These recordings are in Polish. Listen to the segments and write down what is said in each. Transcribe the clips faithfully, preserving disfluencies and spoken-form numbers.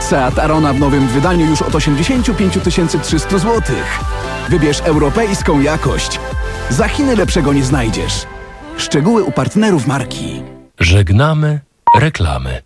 Seat Arona w nowym wydaniu już od osiemdziesiąt pięć tysięcy trzysta złotych. Wybierz europejską jakość. Za Chiny lepszego nie znajdziesz. Szczegóły u partnerów marki. Żegnamy reklamy.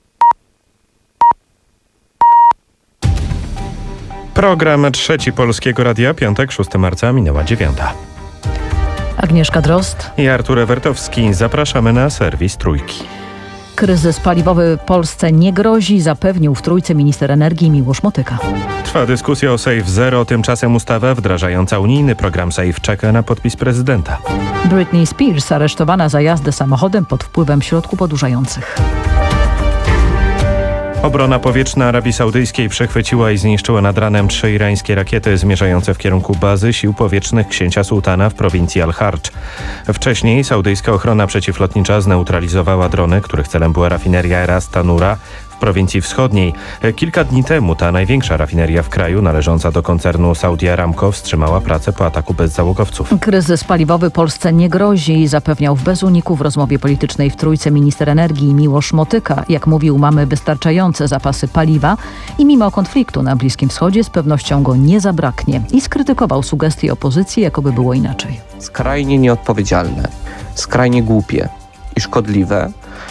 Program Trzeci Polskiego Radia, piątek, szóstego marca, minęła dziewiąta. Agnieszka Drozd I Artur Ewertowski. Zapraszamy na serwis Trójki. Kryzys paliwowy Polsce nie grozi, zapewnił w Trójce minister energii Miłosz Motyka. Trwa dyskusja o Safe Zero, tymczasem ustawa wdrażająca unijny program Safe czeka na podpis prezydenta. Britney Spears aresztowana za jazdę samochodem pod wpływem środków odurzających. Obrona powietrzna Arabii Saudyjskiej przechwyciła i zniszczyła nad ranem trzy irańskie rakiety zmierzające w kierunku bazy sił powietrznych księcia Sułtana w prowincji Al-Hardż. Wcześniej saudyjska ochrona przeciwlotnicza zneutralizowała drony, których celem była rafineria Ras Tanura w prowincji wschodniej. Kilka dni temu ta największa rafineria w kraju, należąca do koncernu Saudi Aramco, wstrzymała pracę po ataku bezzałogowców. Kryzys paliwowy Polsce nie grozi, zapewniał w bez uniku w rozmowie politycznej w Trójce minister energii Miłosz Motyka. Jak mówił, mamy wystarczające zapasy paliwa i mimo konfliktu na Bliskim Wschodzie z pewnością go nie zabraknie. I skrytykował sugestie opozycji, jakoby było inaczej. Skrajnie nieodpowiedzialne, skrajnie głupie i szkodliwe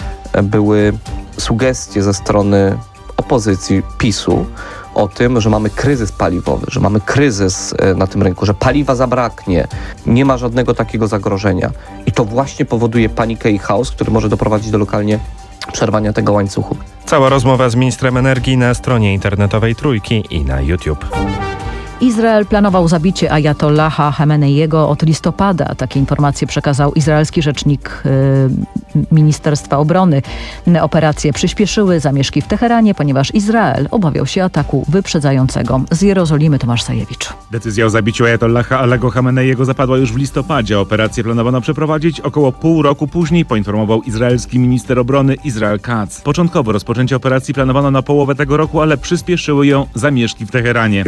były sugestie ze strony opozycji PiSu o tym, że mamy kryzys paliwowy, że mamy kryzys na tym rynku, że paliwa zabraknie, nie ma żadnego takiego zagrożenia. I to właśnie powoduje panikę i chaos, który może doprowadzić do lokalnie przerwania tego łańcuchu. Cała rozmowa z ministrem energii na stronie internetowej Trójki i na YouTube. Izrael planował zabicie ajatollaha Chameneiego od listopada. Takie informacje przekazał izraelski rzecznik y, Ministerstwa Obrony. Operacje przyspieszyły zamieszki w Teheranie, ponieważ Izrael obawiał się ataku wyprzedzającego. Z Jerozolimy Tomasz Sajewicz. Decyzja o zabiciu ajatollaha Alego Chameneiego zapadła już w listopadzie. Operację planowano przeprowadzić około pół roku później, poinformował izraelski minister obrony Israel Katz. Początkowo rozpoczęcie operacji planowano na połowę tego roku, ale przyspieszyły ją zamieszki w Teheranie.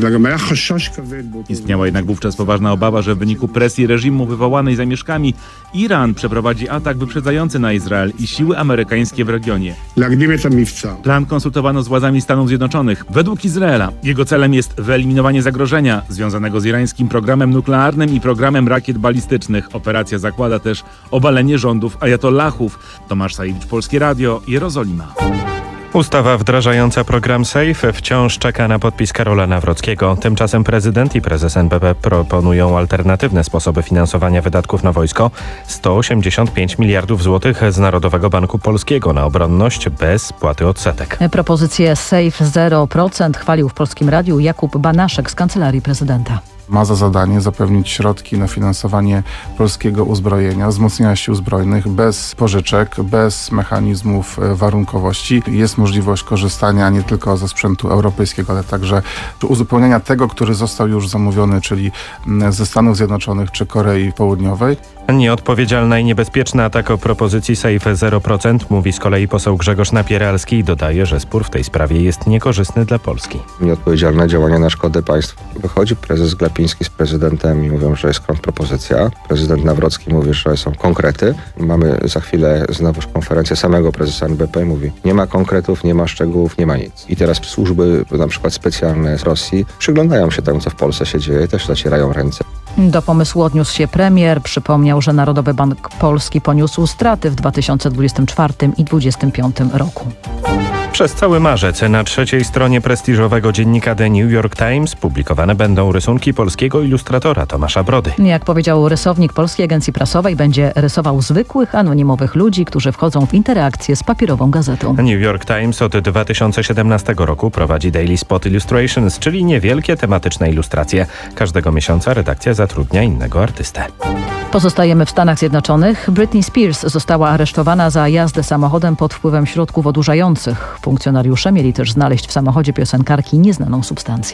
Istniała jednak wówczas poważna obawa, że w wyniku presji reżimu wywołanej zamieszkami Iran przeprowadzi atak wyprzedzający na Izrael i siły amerykańskie w regionie. Plan konsultowano z władzami Stanów Zjednoczonych. Według Izraela jego celem jest wyeliminowanie zagrożenia związanego z irańskim programem nuklearnym i programem rakiet balistycznych. Operacja zakłada też obalenie rządów ajatollahów. Tomasz Sajewicz, Polskie Radio, Jerozolima. Ustawa wdrażająca program Safe wciąż czeka na podpis Karola Nawrockiego. Tymczasem prezydent i prezes N B P proponują alternatywne sposoby finansowania wydatków na wojsko. sto osiemdziesiąt pięć miliardów złotych z Narodowego Banku Polskiego na obronność bez spłaty odsetek. Propozycję Safe zero procent chwalił w Polskim Radiu Jakub Banaszek z Kancelarii Prezydenta. Ma za zadanie zapewnić środki na finansowanie polskiego uzbrojenia, wzmocnienia sił zbrojnych bez pożyczek, bez mechanizmów warunkowości. Jest możliwość korzystania nie tylko ze sprzętu europejskiego, ale także uzupełniania tego, który został już zamówiony, czyli ze Stanów Zjednoczonych czy Korei Południowej. Nieodpowiedzialna i niebezpieczna atak o propozycji Safe zero procent, mówi z kolei poseł Grzegorz Napieralski i dodaje, że spór w tej sprawie jest niekorzystny dla Polski. Nieodpowiedzialne działania na szkodę państwa. Wychodzi prezes Glapiński z prezydentem i mówią, że jest kontrpropozycja. Prezydent Nawrocki mówi, że są konkrety. Mamy za chwilę znowuż konferencję samego prezesa N B P i mówi, nie ma konkretów, nie ma szczegółów, nie ma nic. I teraz służby, na przykład specjalne z Rosji, przyglądają się temu, co w Polsce się dzieje, też zacierają ręce. Do pomysłu odniósł się premier. Przypomniał, że Narodowy Bank Polski poniósł straty w dwa tysiące dwudziestym czwartym i dwa tysiące dwudziestym piątym roku. Przez cały marzec na trzeciej stronie prestiżowego dziennika The New York Times publikowane będą rysunki polskiego ilustratora Tomasza Brody. Jak powiedział rysownik Polskiej Agencji Prasowej, będzie rysował zwykłych, anonimowych ludzi, którzy wchodzą w interakcję z papierową gazetą. New York Times od dwa tysiące siedemnastego roku prowadzi Daily Spot Illustrations, czyli niewielkie tematyczne ilustracje. Każdego miesiąca redakcja zatrudnia innego artystę. Pozostajemy w Stanach Zjednoczonych. Britney Spears została aresztowana za jazdę samochodem pod wpływem środków odurzających. Funkcjonariusze mieli też znaleźć w samochodzie piosenkarki nieznaną substancję.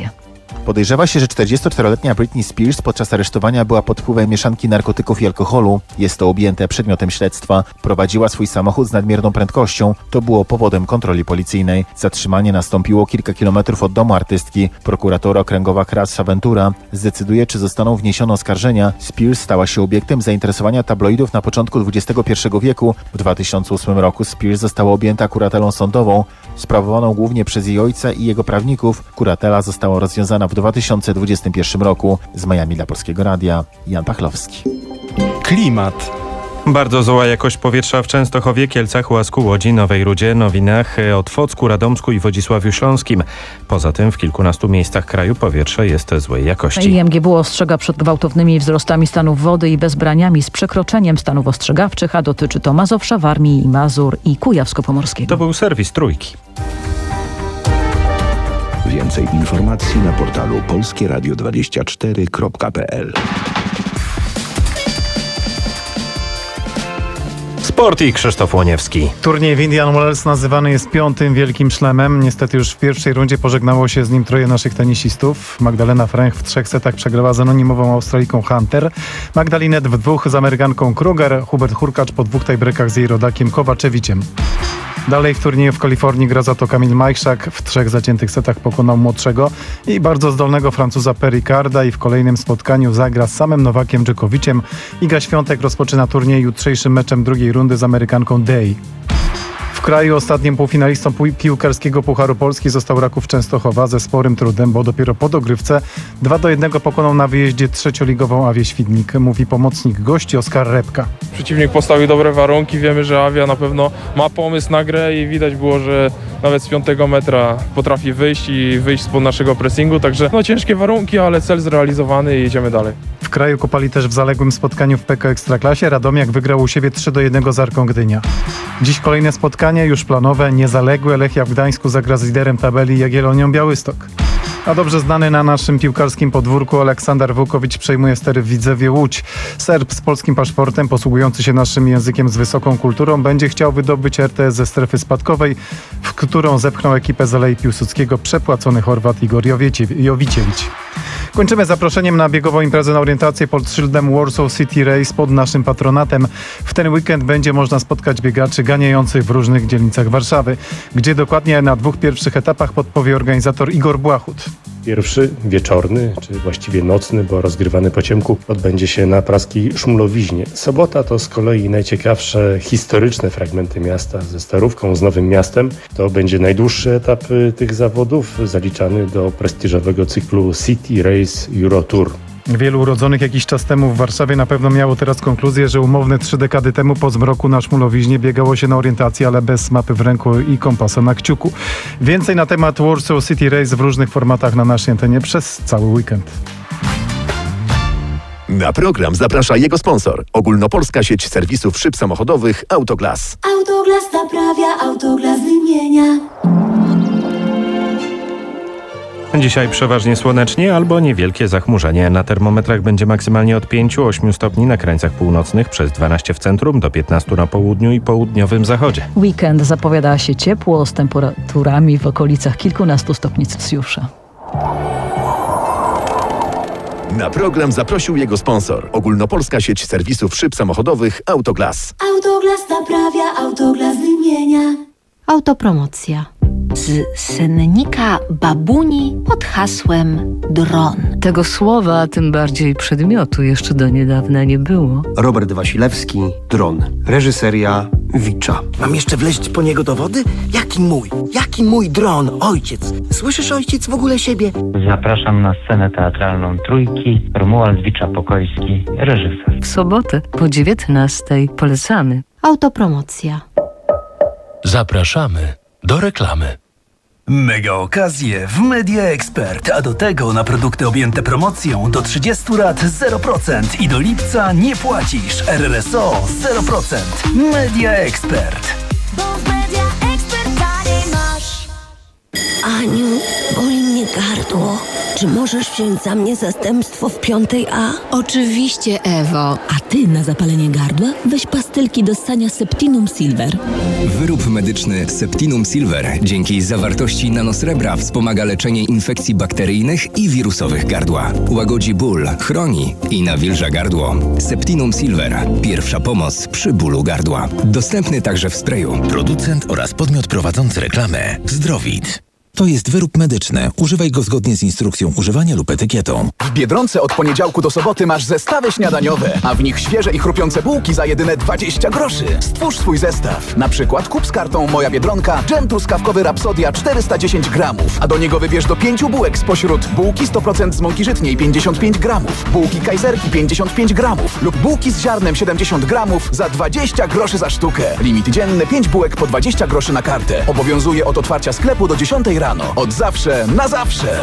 Podejrzewa się, że czterdziestoczteroletnia Britney Spears podczas aresztowania była pod wpływem mieszanki narkotyków i alkoholu. Jest to objęte przedmiotem śledztwa. Prowadziła swój samochód z nadmierną prędkością. To było powodem kontroli policyjnej. Zatrzymanie nastąpiło kilka kilometrów od domu artystki. Prokuratura okręgowa Crash Ventura zdecyduje, czy zostaną wniesione oskarżenia. Spears stała się obiektem zainteresowania tabloidów na początku dwudziestego pierwszego wieku. W dwa tysiące ósmym roku Spears została objęta kuratelą sądową, sprawowaną głównie przez jej ojca i jego prawników. Kuratela została rozwiązana w dwa tysiące dwudziestym pierwszym roku. Z Miami dla Polskiego Radia Jan Pachlowski. Klimat. Bardzo zła jakość powietrza w Częstochowie, Kielcach, Łasku, Łodzi, Nowej Rudzie, Nowinach, Otwocku, Radomsku i Wodzisławiu Śląskim. Poza tym w kilkunastu miejscach kraju powietrze jest złej jakości. I M G W ostrzega przed gwałtownymi wzrostami stanów wody i bezbraniami z przekroczeniem stanów ostrzegawczych, a dotyczy to Mazowsza, Warmii i Mazur i Kujawsko-Pomorskiego. To był serwis Trójki. Więcej informacji na portalu polskie radio dwadzieścia cztery kropka p l. Sport i Krzysztof Łoniewski. Turniej w Indian Wells nazywany jest piątym wielkim szlemem. Niestety już w pierwszej rundzie pożegnało się z nim troje naszych tenisistów. Magdalena Fręch w trzech setach przegrała z anonimową Australijką Hunter. Magdalinet w dwóch z Amerykanką Kruger. Hubert Hurkacz po dwóch tiebreakach z jej rodakiem Kowaczewiciem. Dalej w turnieju w Kalifornii gra za to Kamil Majszak. W trzech zaciętych setach pokonał młodszego i bardzo zdolnego Francuza Pericarda i w kolejnym spotkaniu zagra z samym Nowakiem Dżokowiciem. Iga Świątek rozpoczyna turniej jutrzejszym meczem drugiej rundy z Amerykanką Day. W kraju ostatnim półfinalistą piłkarskiego Pucharu Polski został Raków Częstochowa ze sporym trudem, bo dopiero po dogrywce dwa do jednego pokonał na wyjeździe trzecioligową Awię Świdnik, mówi pomocnik gości Oskar Repka. Przeciwnik postawił dobre warunki, wiemy, że Awia na pewno ma pomysł na grę i widać było, że nawet z piątego metra potrafi wyjść i wyjść spod naszego pressingu, także no ciężkie warunki, ale cel zrealizowany i jedziemy dalej. W kraju kopali też w zaległym spotkaniu w P K Ekstraklasie. Radomiak wygrał u siebie trzy do jednego z Arką Gdynia. Dziś kolejne spotkanie, już planowe, niezaległe. Lechia w Gdańsku zagra z liderem tabeli Jagiellonią Białystok. A dobrze znany na naszym piłkarskim podwórku Aleksander Wułkowicz przejmuje stery w Widzewie Łódź. Serb z polskim paszportem, posługujący się naszym językiem z wysoką kulturą, będzie chciał wydobyć R T S ze strefy spadkowej, w którą zepchnął ekipę z Alei Piłsudskiego przepłacony Chorwat Igor Jowiciewicz. Kończymy zaproszeniem na biegową imprezę na orientację pod szyldem Warsaw City Race pod naszym patronatem. W ten weekend będzie można spotkać biegaczy ganiających w różnych dzielnicach Warszawy, gdzie dokładnie na dwóch pierwszych etapach podpowie organizator Igor Błachut. Pierwszy, wieczorny, czy właściwie nocny, bo rozgrywany po ciemku, odbędzie się na praskiej Szumlowiźnie. Sobota to z kolei najciekawsze historyczne fragmenty miasta ze Starówką, z Nowym Miastem. To będzie najdłuższy etap tych zawodów, zaliczany do prestiżowego cyklu City Race Euro Tour. Wielu urodzonych jakiś czas temu w Warszawie na pewno miało teraz konkluzję, że umowne trzy dekady temu po zmroku na Szmulowiźnie biegało się na orientację, ale bez mapy w ręku i kompasa na kciuku. Więcej na temat Warsaw City Race w różnych formatach na naszej antenie przez cały weekend. Na program zaprasza jego sponsor. Ogólnopolska sieć serwisów szyb samochodowych Autoglas. Autoglas naprawia, Autoglas wymienia. Dzisiaj przeważnie słonecznie albo niewielkie zachmurzenie. Na termometrach będzie maksymalnie od pięciu do ośmiu stopni na krańcach północnych, przez dwanaście w centrum, do piętnastu na południu i południowym zachodzie. Weekend zapowiada się ciepło z temperaturami w okolicach kilkunastu stopni Celsjusza. Na program zaprosił jego sponsor. Ogólnopolska sieć serwisów szyb samochodowych Autoglas. Autoglas naprawia, Autoglas wymienia. Autopromocja. Z sennika babuni pod hasłem dron. Tego słowa, a tym bardziej przedmiotu jeszcze do niedawna nie było. Robert Wasilewski, dron. Reżyseria Wicza. Mam jeszcze wleźć po niego do wody? Jaki mój? Jaki mój dron? Ojciec. Słyszysz, ojciec, w ogóle siebie? Zapraszam na scenę teatralną Trójki. Romuald Wicza-Pokojski, reżyser. W sobotę po dziewiętnastej polecamy. Autopromocja. Zapraszamy do reklamy. Mega okazje w Media Expert, a do tego na produkty objęte promocją do trzydziestu rat zero procent i do lipca nie płacisz. R R S O zero procent. Media Expert. Bo w Media Expert masz. Aniu, boli mnie gardło. Czy możesz wziąć za mnie zastępstwo w piątej A? Oczywiście, Ewo. A ty na zapalenie gardła weź pastylki do ssania Septinum Silver. Wyrób medyczny Septinum Silver dzięki zawartości nanosrebra wspomaga leczenie infekcji bakteryjnych i wirusowych gardła. Łagodzi ból, chroni i nawilża gardło. Septinum Silver. Pierwsza pomoc przy bólu gardła. Dostępny także w sprayu. Producent oraz podmiot prowadzący reklamę Zdrowit. To jest wyrób medyczny. Używaj go zgodnie z instrukcją używania lub etykietą. W Biedronce od poniedziałku do soboty masz zestawy śniadaniowe, a w nich świeże i chrupiące bułki za jedyne dwadzieścia groszy. Stwórz swój zestaw. Na przykład kup z kartą Moja Biedronka dżem truskawkowy Rapsodia czterysta dziesięć gramów, a do niego wybierz do pięciu bułek spośród bułki sto procent z mąki żytniej pięćdziesiąt pięć gramów, bułki kajzerki pięćdziesiąt pięć gramów lub bułki z ziarnem siedemdziesiąt gramów za dwadzieścia groszy za sztukę. Limit dzienny pięć bułek po dwadzieścia groszy na kartę. Obowiązuje od otwarcia sklepu do dziesiątej rano. Od zawsze, na zawsze.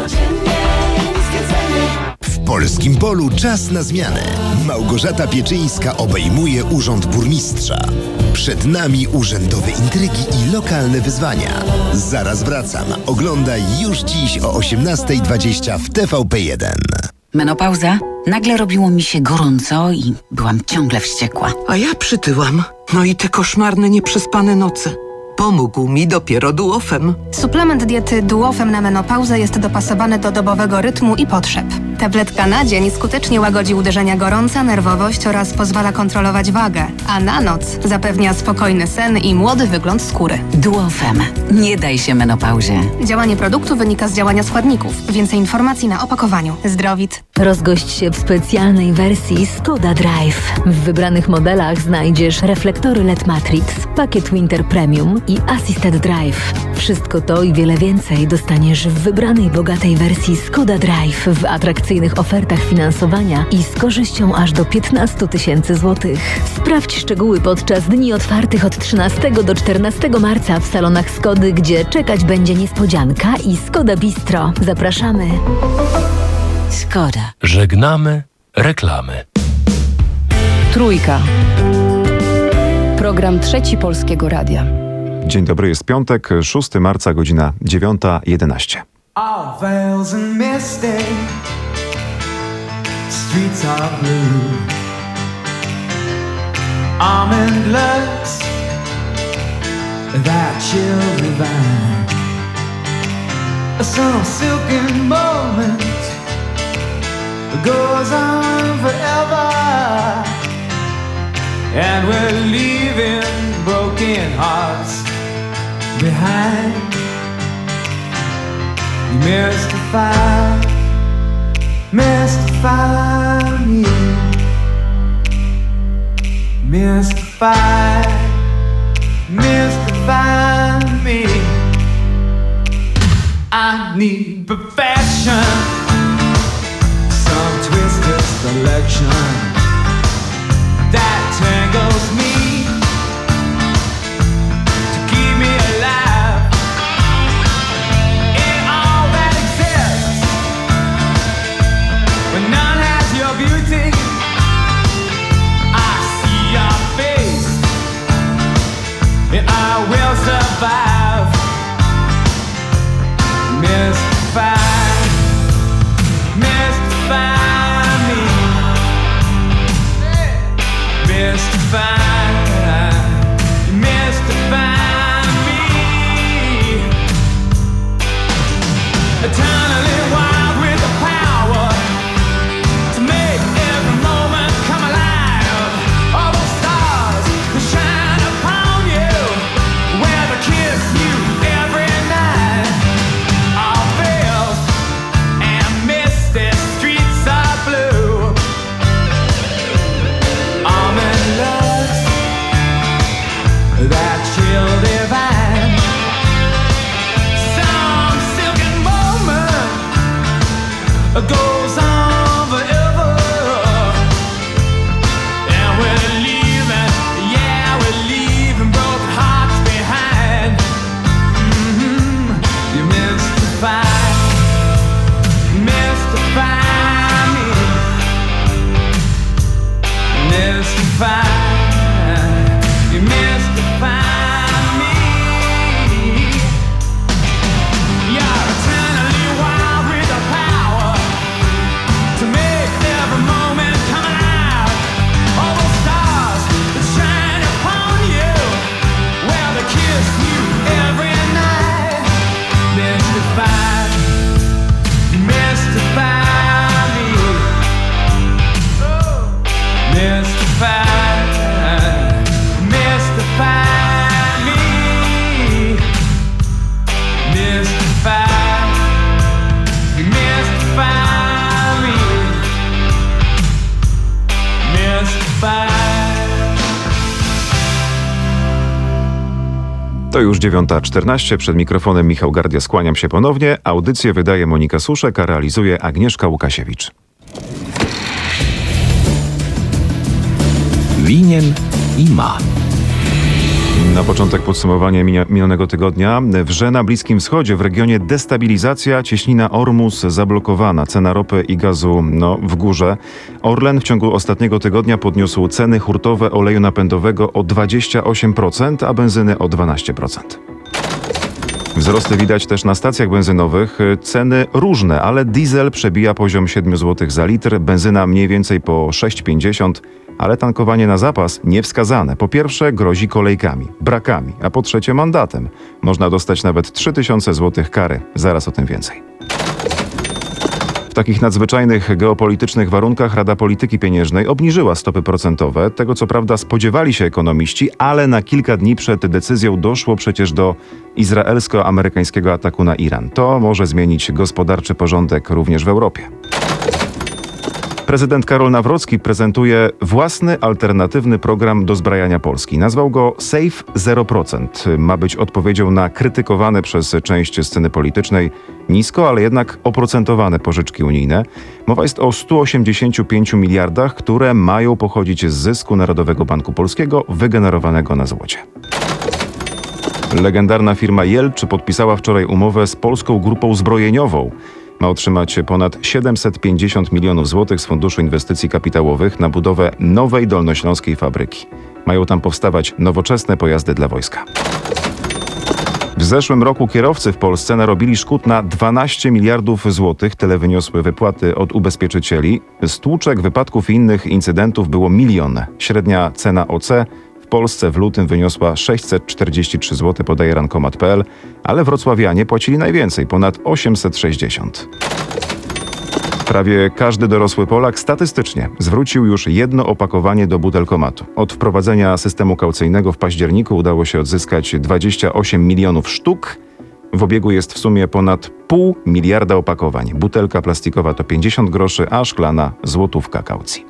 W Polskim Polu czas na zmianę. Małgorzata Pieczyńska obejmuje urząd burmistrza. Przed nami urzędowe intrygi i lokalne wyzwania. Zaraz wracam. Oglądaj już dziś o osiemnasta dwadzieścia w T V P jeden. Menopauza? Nagle robiło mi się gorąco i byłam ciągle wściekła. A ja przytyłam. No i te koszmarne, nieprzespane noce. Pomógł mi dopiero Duofem. Suplement diety Duofem na menopauzę jest dopasowany do dobowego rytmu i potrzeb. Tabletka na dzień skutecznie łagodzi uderzenia gorąca, nerwowość oraz pozwala kontrolować wagę, a na noc zapewnia spokojny sen i młody wygląd skóry. Duofem. Nie daj się menopauzie. Działanie produktu wynika z działania składników. Więcej informacji na opakowaniu. Zdrowit. Rozgość się w specjalnej wersji Skoda Drive. W wybranych modelach znajdziesz reflektory L E D Matrix, pakiet Winter Premium i Assisted Drive. Wszystko to i wiele więcej dostaniesz w wybranej bogatej wersji Skoda Drive w atrakcyjnych ofertach finansowania i z korzyścią aż do piętnaście tysięcy złotych. Sprawdź szczegóły podczas dni otwartych od trzynastego do czternastego marca w salonach Skody, gdzie czekać będzie niespodzianka i Skoda Bistro. Zapraszamy. Skoda. Żegnamy reklamy. Trójka. Program Trzeci Polskiego Radia. Dzień dobry, jest piątek, szóstego marca, godzina dziewiąta jedenaście. All veils and misty, streets are blue. Almond looks, that chill divine. Some silken moment goes on forever, and we're leaving broken hearts behind. You mystify, mystify me, mystify, mystify me. I need perfection, some twisted selection that tangles me. I will survive. Mystify, mystify me. Mystify, mystify me. Eternally wild with the power to make every moment come alive. All those stars that shine upon you, where they kiss you every night. All veils and misty streets are blue. Almond looks, that chill divine. Some silken moment goes on forever, and we're leaving, yeah, we're leaving broken hearts behind. Mm-hmm. You mystify, mystify me, mystify, you mystify me. You're eternally wild. mystified, mystify me, mystified, mystify me, mystified, mystify me, mystified. To już dziewiąta czternaście, przed mikrofonem Michał Gardia, skłaniam się ponownie. Audycję wydaje Monika Suszek, a realizuje Agnieszka Łukasiewicz. Winien i ma. Na początek podsumowanie minionego tygodnia. Wrze na Bliskim Wschodzie, w regionie destabilizacja, cieśnina Ormus zablokowana, cena ropy i gazu no, w górze. Orlen w ciągu ostatniego tygodnia podniósł ceny hurtowe oleju napędowego o dwadzieścia osiem procent, a benzyny o dwanaście procent. Wzrosty widać też na stacjach benzynowych. Ceny różne, ale diesel przebija poziom siedem złotych za litr, benzyna mniej więcej po sześć pięćdziesiąt, ale tankowanie na zapas niewskazane. Po pierwsze grozi kolejkami, brakami, a po trzecie mandatem. Można dostać nawet trzy tysiące złotych kary. Zaraz o tym więcej. W takich nadzwyczajnych geopolitycznych warunkach Rada Polityki Pieniężnej obniżyła stopy procentowe. Tego co prawda spodziewali się ekonomiści, ale na kilka dni przed decyzją doszło przecież do izraelsko-amerykańskiego ataku na Iran. To może zmienić gospodarczy porządek również w Europie. Prezydent Karol Nawrocki prezentuje własny, alternatywny program dozbrajania Polski. Nazwał go Safe zero procent. Ma być odpowiedzią na krytykowane przez część sceny politycznej nisko, ale jednak oprocentowane pożyczki unijne. Mowa jest o stu osiemdziesięciu pięciu miliardach, które mają pochodzić z zysku Narodowego Banku Polskiego wygenerowanego na złocie. Legendarna firma Jelcz podpisała wczoraj umowę z polską grupą zbrojeniową. Ma otrzymać ponad siedemset pięćdziesiąt milionów złotych z Funduszu Inwestycji Kapitałowych na budowę nowej dolnośląskiej fabryki. Mają tam powstawać nowoczesne pojazdy dla wojska. W zeszłym roku kierowcy w Polsce narobili szkód na dwanaście miliardów złotych. Tyle wyniosły wypłaty od ubezpieczycieli. Stłuczek, wypadków i innych incydentów było milion. Średnia cena O C w Polsce w lutym wyniosła sześćset czterdzieści trzy złote, podaje rankomat kropka p l, ale wrocławianie płacili najwięcej, ponad osiemset sześćdziesiąt. Prawie każdy dorosły Polak statystycznie zwrócił już jedno opakowanie do butelkomatu. Od wprowadzenia systemu kaucyjnego w październiku udało się odzyskać dwadzieścia osiem milionów sztuk. W obiegu jest w sumie ponad pół miliarda opakowań. Butelka plastikowa to pięćdziesiąt groszy, a szklana złotówka kaucji.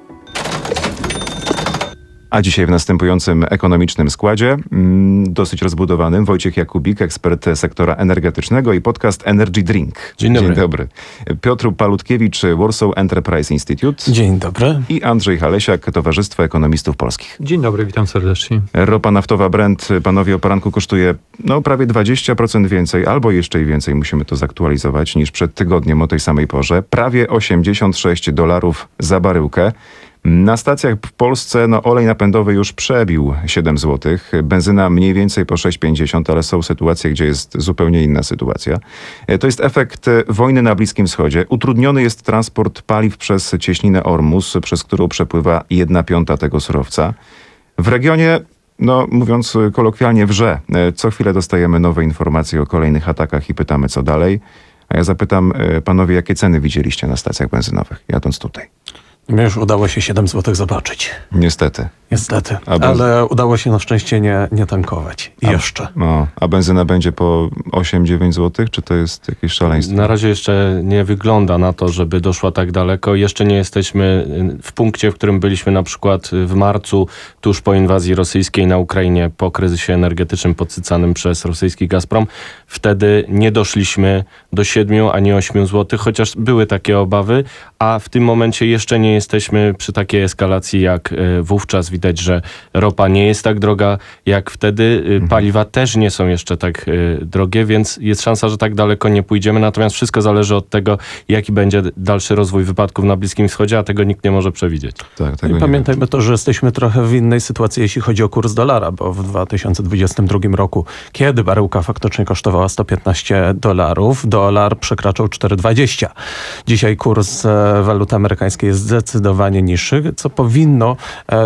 A dzisiaj w następującym ekonomicznym składzie, mm, dosyć rozbudowanym, Wojciech Jakubik, ekspert sektora energetycznego i podcast Energy Drink. Dzień dobry. Dzień dobry. Piotr Palutkiewicz, Warsaw Enterprise Institute. Dzień dobry. I Andrzej Halesiak, Towarzystwo Ekonomistów Polskich. Dzień dobry, witam serdecznie. Ropa naftowa Brent, panowie, o poranku kosztuje no prawie dwadzieścia procent więcej, albo jeszcze i więcej, musimy to zaktualizować, niż przed tygodniem o tej samej porze. Prawie osiemdziesiąt sześć dolarów za baryłkę. Na stacjach w Polsce no, olej napędowy już przebił siedem złotych, benzyna mniej więcej po sześć pięćdziesiąt, ale są sytuacje, gdzie jest zupełnie inna sytuacja. To jest efekt wojny na Bliskim Wschodzie. Utrudniony jest transport paliw przez cieśninę Ormus, przez którą przepływa jedna piąta tego surowca. W regionie, no mówiąc kolokwialnie, wrze. Co chwilę dostajemy nowe informacje o kolejnych atakach i pytamy, co dalej. A ja zapytam panowie, jakie ceny widzieliście na stacjach benzynowych, jadąc tutaj? Mnie już udało się siedem złotych zobaczyć. Niestety. Niestety, a benz... ale udało się na szczęście nie, nie tankować. I a, jeszcze. No, a benzyna będzie po osiem dziewięć złotych? Czy to jest jakieś szaleństwo? Na razie jeszcze nie wygląda na to, żeby doszła tak daleko. Jeszcze nie jesteśmy w punkcie, w którym byliśmy na przykład w marcu, tuż po inwazji rosyjskiej na Ukrainie, po kryzysie energetycznym podsycanym przez rosyjski Gazprom. Wtedy nie doszliśmy do siedmiu ani ośmiu złotych, chociaż były takie obawy, a w tym momencie jeszcze nie jesteśmy przy takiej eskalacji jak wówczas. Widać, że ropa nie jest tak droga jak wtedy. Mhm. Paliwa też nie są jeszcze tak y, drogie, więc jest szansa, że tak daleko nie pójdziemy. Natomiast wszystko zależy od tego, jaki będzie dalszy rozwój wypadków na Bliskim Wschodzie, a tego nikt nie może przewidzieć. Tak, tego I pamiętajmy to, że jesteśmy trochę w innej sytuacji, jeśli chodzi o kurs dolara, bo w dwa tysiące dwudziestym drugim roku, kiedy baryłka faktycznie kosztowała sto piętnaście dolarów, dolar przekraczał cztery dwadzieścia. Dzisiaj kurs e, waluty amerykańskiej jest zdecydowanie niższy, co powinno e, trochę balansować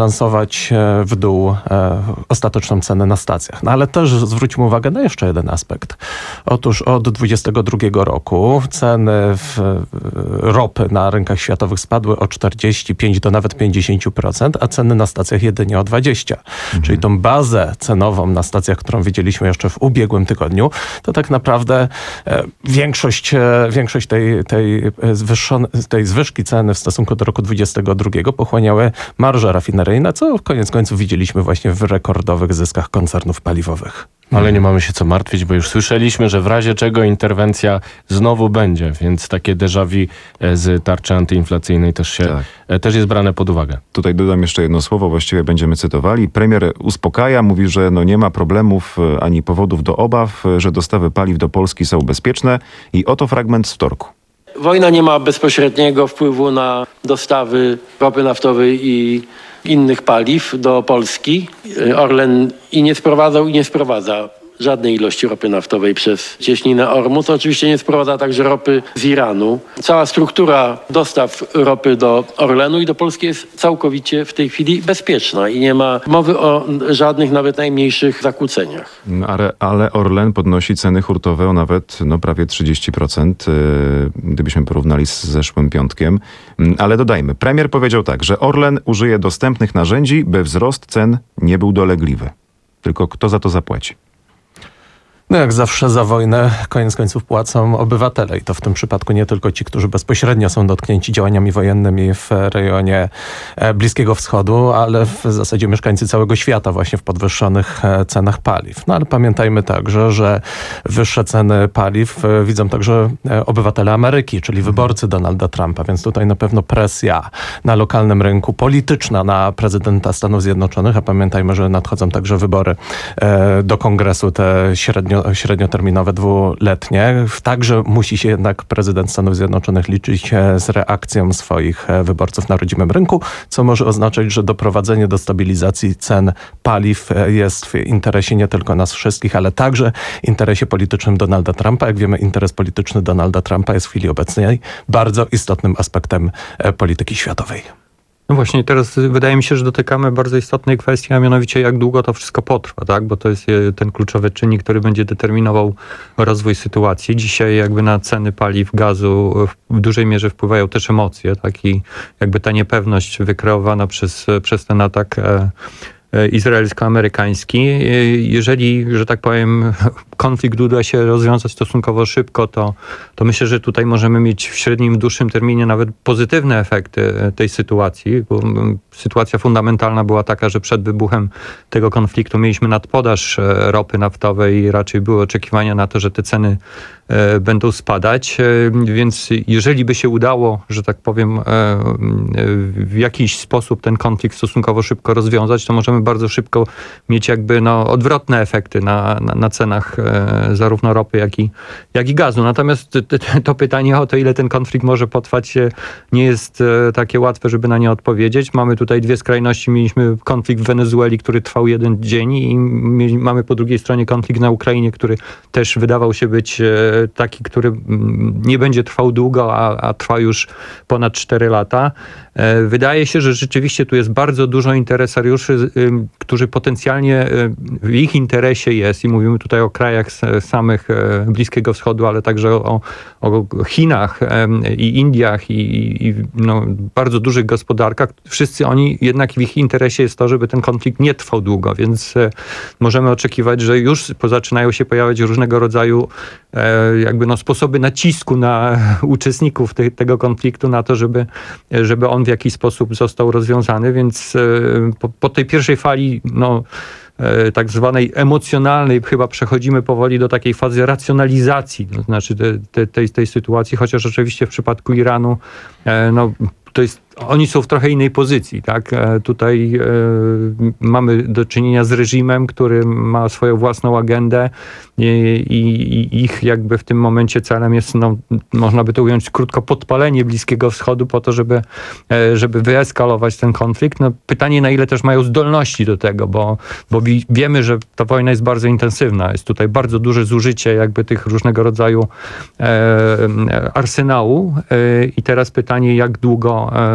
zbilansować e, w dół e, ostateczną cenę na stacjach. No ale też zwróćmy uwagę na jeszcze jeden aspekt. Otóż od dwudziestego drugiego roku ceny w, ropy na rynkach światowych spadły o czterdzieści pięć do nawet pięćdziesiąt procent, a ceny na stacjach jedynie o dwadzieścia procent. Mhm. Czyli tą bazę cenową na stacjach, którą widzieliśmy jeszcze w ubiegłym tygodniu, to tak naprawdę e, większość, e, większość tej, tej, zwyższone, tej zwyżki ceny w stosunku do roku dwudziestego drugiego pochłaniały marże rafineryjne, co koniec końców widzieliśmy właśnie w rekordowych zyskach koncernów paliwowych. Ale nie mamy się co martwić, bo już słyszeliśmy, że w razie czego interwencja znowu będzie, więc takie déjà vu z tarczy antyinflacyjnej też się tak. też jest brane pod uwagę. Tutaj dodam jeszcze jedno słowo, właściwie będziemy cytowali. Premier uspokaja, mówi, że no nie ma problemów ani powodów do obaw, że dostawy paliw do Polski są bezpieczne i oto fragment z wtorku. Wojna nie ma bezpośredniego wpływu na dostawy ropy naftowej i innych paliw do Polski. Orlen i nie sprowadzał i nie sprowadza żadnej ilości ropy naftowej przez cieśninę Ormus. Oczywiście nie sprowadza także ropy z Iranu. Cała struktura dostaw ropy do Orlenu i do Polski jest całkowicie w tej chwili bezpieczna i nie ma mowy o żadnych, nawet najmniejszych zakłóceniach. No, ale, ale Orlen podnosi ceny hurtowe o nawet no, prawie trzydzieści procent, yy, gdybyśmy porównali z zeszłym piątkiem. Yy, ale dodajmy, premier powiedział tak, że Orlen użyje dostępnych narzędzi, by wzrost cen nie był dolegliwy. Tylko kto za to zapłaci? No jak zawsze za wojnę koniec końców płacą obywatele i to w tym przypadku nie tylko ci, którzy bezpośrednio są dotknięci działaniami wojennymi w rejonie Bliskiego Wschodu, ale w zasadzie mieszkańcy całego świata właśnie w podwyższonych cenach paliw. No ale pamiętajmy także, że wyższe ceny paliw widzą także obywatele Ameryki, czyli wyborcy Donalda Trumpa, więc tutaj na pewno presja na lokalnym rynku polityczna na prezydenta Stanów Zjednoczonych, a pamiętajmy, że nadchodzą także wybory do Kongresu, te średnio średnioterminowe, dwuletnie. Także musi się jednak prezydent Stanów Zjednoczonych liczyć z reakcją swoich wyborców na rodzimym rynku, co może oznaczać, że doprowadzenie do stabilizacji cen paliw jest w interesie nie tylko nas wszystkich, ale także w interesie politycznym Donalda Trumpa. Jak wiemy, interes polityczny Donalda Trumpa jest w chwili obecnej bardzo istotnym aspektem polityki światowej. No właśnie, teraz wydaje mi się, że dotykamy bardzo istotnej kwestii, a mianowicie jak długo to wszystko potrwa, tak? Bo to jest ten kluczowy czynnik, który będzie determinował rozwój sytuacji. Dzisiaj jakby na ceny paliw, gazu w dużej mierze wpływają też emocje, tak? I jakby ta niepewność wykreowana przez, przez ten atak e, izraelsko-amerykański. Jeżeli, że tak powiem, konflikt uda się rozwiązać stosunkowo szybko, to, to myślę, że tutaj możemy mieć w średnim, dłuższym terminie nawet pozytywne efekty tej sytuacji, bo sytuacja fundamentalna była taka, że przed wybuchem tego konfliktu mieliśmy nadpodaż ropy naftowej i raczej były oczekiwania na to, że te ceny będą spadać, więc jeżeli by się udało, że tak powiem, w jakiś sposób ten konflikt stosunkowo szybko rozwiązać, to możemy bardzo szybko mieć jakby no, odwrotne efekty na, na, na cenach zarówno ropy, jak i, jak i gazu. Natomiast to pytanie o to, ile ten konflikt może potrwać, nie jest takie łatwe, żeby na nie odpowiedzieć. Mamy tutaj dwie skrajności. Mieliśmy konflikt w Wenezueli, który trwał jeden dzień i mamy po drugiej stronie konflikt na Ukrainie, który też wydawał się być taki, który nie będzie trwał długo, a, a trwa już ponad cztery lata. Wydaje się, że rzeczywiście tu jest bardzo dużo interesariuszy, którzy potencjalnie w ich interesie jest, i mówimy tutaj o krajach samych Bliskiego Wschodu, ale także o, o Chinach i Indiach i, i no, bardzo dużych gospodarkach. Wszyscy oni, jednak w ich interesie jest to, żeby ten konflikt nie trwał długo, więc możemy oczekiwać, że już zaczynają się pojawiać różnego rodzaju jakby no, sposoby nacisku na uczestników te, tego konfliktu, na to, żeby, żeby on w jakiś sposób został rozwiązany, więc po, po tej pierwszej fali no, tak zwanej emocjonalnej chyba przechodzimy powoli do takiej fazy racjonalizacji, to znaczy te, te, tej, tej sytuacji, chociaż oczywiście w przypadku Iranu no, to jest, oni są w trochę innej pozycji, tak? Tutaj e, mamy do czynienia z reżimem, który ma swoją własną agendę i, i ich jakby w tym momencie celem jest, no, można by to ująć krótko, podpalenie Bliskiego Wschodu po to, żeby, e, żeby wyeskalować ten konflikt. No, pytanie, na ile też mają zdolności do tego, bo, bo wiemy, że ta wojna jest bardzo intensywna. Jest tutaj bardzo duże zużycie jakby tych różnego rodzaju e, arsenału e, i teraz pytanie, jak długo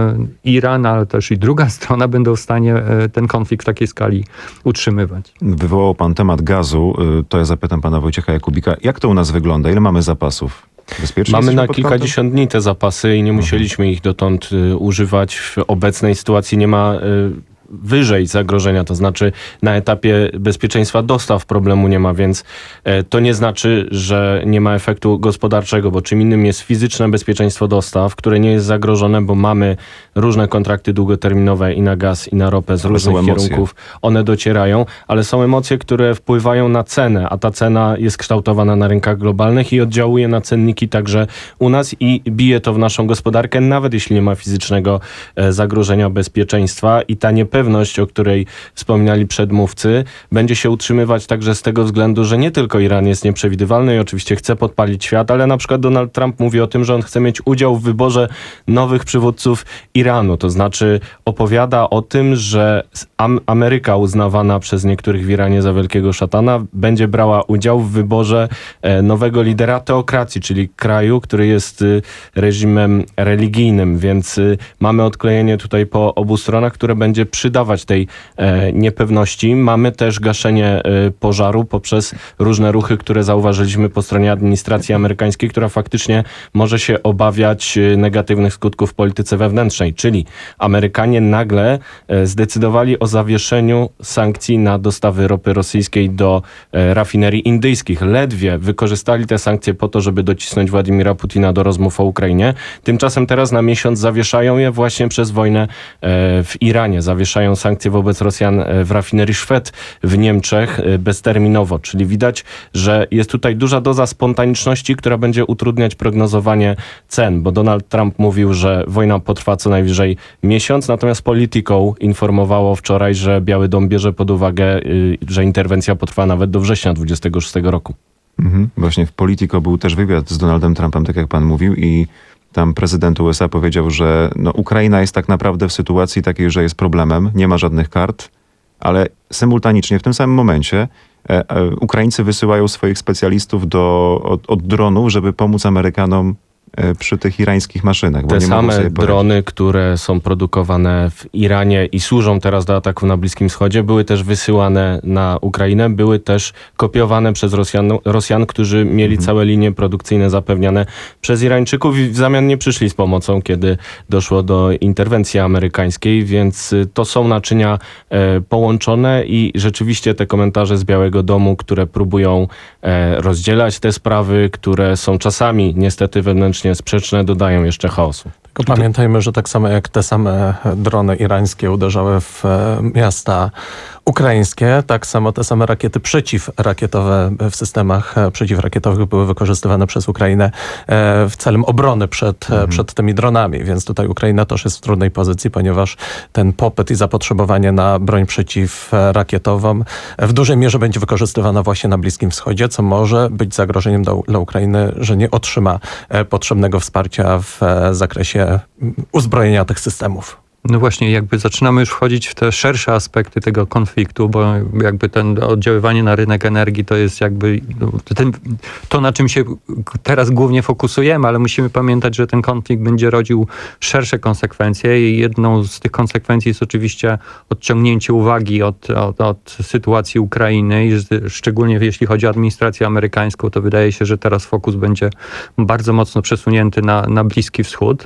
Iran, ale też i druga strona będą w stanie ten konflikt w takiej skali utrzymywać. Wywołał pan temat gazu, to ja zapytam pana Wojciecha Jakubika, jak to u nas wygląda? Ile mamy zapasów? Bezpiecznie Mamy jesteśmy na pod kilkadziesiąt dni te zapasy i nie musieliśmy ich dotąd y, używać. W obecnej sytuacji nie ma y, wyżej zagrożenia, to znaczy na etapie bezpieczeństwa dostaw problemu nie ma, więc e, to nie znaczy, że nie ma efektu gospodarczego, bo czym innym jest fizyczne bezpieczeństwo dostaw, które nie jest zagrożone, bo mamy różne kontrakty długoterminowe i na gaz, i na ropę z Ale różnych są emocje. kierunków. One docierają, ale są emocje, które wpływają na cenę, a ta cena jest kształtowana na rynkach globalnych i oddziałuje na cenniki także u nas i bije to w naszą gospodarkę, nawet jeśli nie ma fizycznego e, zagrożenia bezpieczeństwa i ta niepewność, o której wspominali przedmówcy, będzie się utrzymywać także z tego względu, że nie tylko Iran jest nieprzewidywalny i oczywiście chce podpalić świat, ale na przykład Donald Trump mówi o tym, że on chce mieć udział w wyborze nowych przywódców Iranu. To znaczy opowiada o tym, że Am- Ameryka uznawana przez niektórych w Iranie za wielkiego szatana będzie brała udział w wyborze e, nowego lidera teokracji, czyli kraju, który jest y, reżimem religijnym, więc y, mamy odklejenie tutaj po obu stronach, które będzie przy dawać tej e, niepewności. Mamy też gaszenie e, pożaru poprzez różne ruchy, które zauważyliśmy po stronie administracji amerykańskiej, która faktycznie może się obawiać e, negatywnych skutków w polityce wewnętrznej. Czyli Amerykanie nagle e, zdecydowali o zawieszeniu sankcji na dostawy ropy rosyjskiej do e, rafinerii indyjskich. Ledwie wykorzystali te sankcje po to, żeby docisnąć Władimira Putina do rozmów o Ukrainie. Tymczasem teraz na miesiąc zawieszają je właśnie przez wojnę e, w Iranie. Zawieszają sankcje wobec Rosjan w rafinerii Szwed w Niemczech bezterminowo, czyli widać, że jest tutaj duża doza spontaniczności, która będzie utrudniać prognozowanie cen, bo Donald Trump mówił, że wojna potrwa co najwyżej miesiąc, natomiast Politico informowało wczoraj, że Biały Dom bierze pod uwagę, że interwencja potrwa nawet do września dwudziestego szóstego roku. Mhm. Właśnie w Politico był też wywiad z Donaldem Trumpem, tak jak pan mówił, i tam prezydent U S A powiedział, że no, Ukraina jest tak naprawdę w sytuacji takiej, że jest problemem, nie ma żadnych kart, ale symultanicznie w tym samym momencie e, e, Ukraińcy wysyłają swoich specjalistów do, od, od dronów, żeby pomóc Amerykanom przy tych irańskich maszynach. Bo Te nie mogą same sobie drony, które są produkowane w Iranie i służą teraz do ataków na Bliskim Wschodzie, były też wysyłane na Ukrainę, były też kopiowane przez Rosjan, Rosjan którzy mieli mhm. całe linie produkcyjne zapewniane przez Irańczyków i w zamian nie przyszli z pomocą, kiedy doszło do interwencji amerykańskiej, więc to są naczynia e, połączone i rzeczywiście te komentarze z Białego Domu, które próbują e, rozdzielać te sprawy, które są czasami niestety wewnętrznie sprzeczne, dodają jeszcze chaosu. Tylko pamiętajmy, że tak samo jak te same drony irańskie uderzały w miasta ukraińskie, tak samo te same rakiety przeciwrakietowe w systemach przeciwrakietowych były wykorzystywane przez Ukrainę w celem obrony przed, mhm. przed tymi dronami. Więc tutaj Ukraina też jest w trudnej pozycji, ponieważ ten popyt i zapotrzebowanie na broń przeciwrakietową w dużej mierze będzie wykorzystywana właśnie na Bliskim Wschodzie, co może być zagrożeniem do, dla Ukrainy, że nie otrzyma potrzebnego wsparcia w zakresie uzbrojenia tych systemów. No właśnie, jakby zaczynamy już wchodzić w te szersze aspekty tego konfliktu, bo jakby ten oddziaływanie na rynek energii to jest jakby no, ten, to, na czym się teraz głównie fokusujemy, ale musimy pamiętać, że ten konflikt będzie rodził szersze konsekwencje i jedną z tych konsekwencji jest oczywiście odciągnięcie uwagi od, od, od sytuacji Ukrainy i szczególnie jeśli chodzi o administrację amerykańską, to wydaje się, że teraz fokus będzie bardzo mocno przesunięty na, na Bliski Wschód.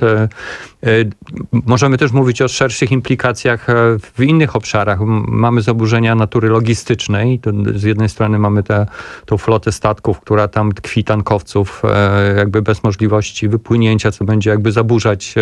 Możemy też mówić o szerszych implikacjach w innych obszarach. Mamy zaburzenia natury logistycznej. To z jednej strony mamy tę tą flotę statków, która tam tkwi, tankowców, jakby bez możliwości wypłynięcia, co będzie jakby zaburzać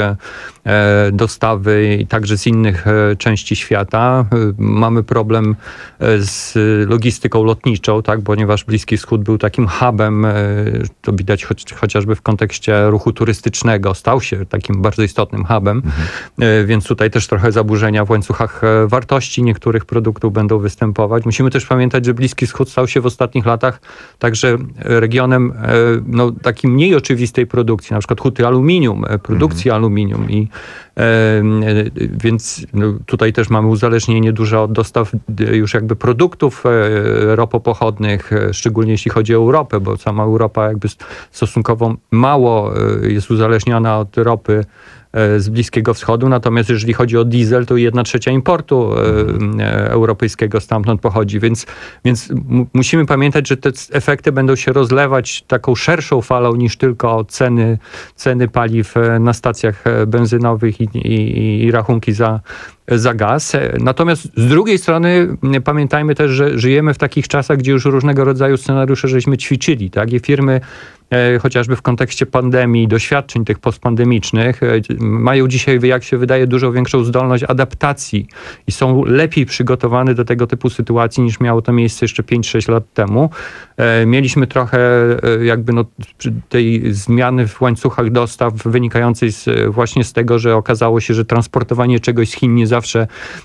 dostawy i także z innych części świata. Mamy problem z logistyką lotniczą, tak, ponieważ Bliski Wschód był takim hubem, to widać choć, chociażby w kontekście ruchu turystycznego, stał się takim bardzo istotnym hubem, mhm. więc tutaj też trochę zaburzenia w łańcuchach wartości niektórych produktów będą występować. Musimy też pamiętać, że Bliski Wschód stał się w ostatnich latach także regionem no, takiej mniej oczywistej produkcji, na przykład huty aluminium, produkcji mhm. aluminium i e, więc no, tutaj też mamy uzależnienie duże od dostaw już jakby produktów e, ropopochodnych, e, szczególnie jeśli chodzi o Europę, bo sama Europa jakby stosunkowo mało e, jest uzależniona od ropy z Bliskiego Wschodu, natomiast jeżeli chodzi o diesel, to jedna trzecia importu europejskiego stamtąd pochodzi, więc, więc musimy pamiętać, że te efekty będą się rozlewać taką szerszą falą niż tylko ceny, ceny paliw na stacjach benzynowych i, i, i rachunki za, za gaz. Natomiast z drugiej strony pamiętajmy też, że żyjemy w takich czasach, gdzie już różnego rodzaju scenariusze żeśmy ćwiczyli, tak? I firmy chociażby w kontekście pandemii, doświadczeń tych postpandemicznych, mają dzisiaj, jak się wydaje, dużo większą zdolność adaptacji i są lepiej przygotowane do tego typu sytuacji, niż miało to miejsce jeszcze pięć sześć lat temu. Mieliśmy trochę jakby no, tej zmiany w łańcuchach dostaw wynikającej z, właśnie z tego, że okazało się, że transportowanie czegoś z Chin nie zawsze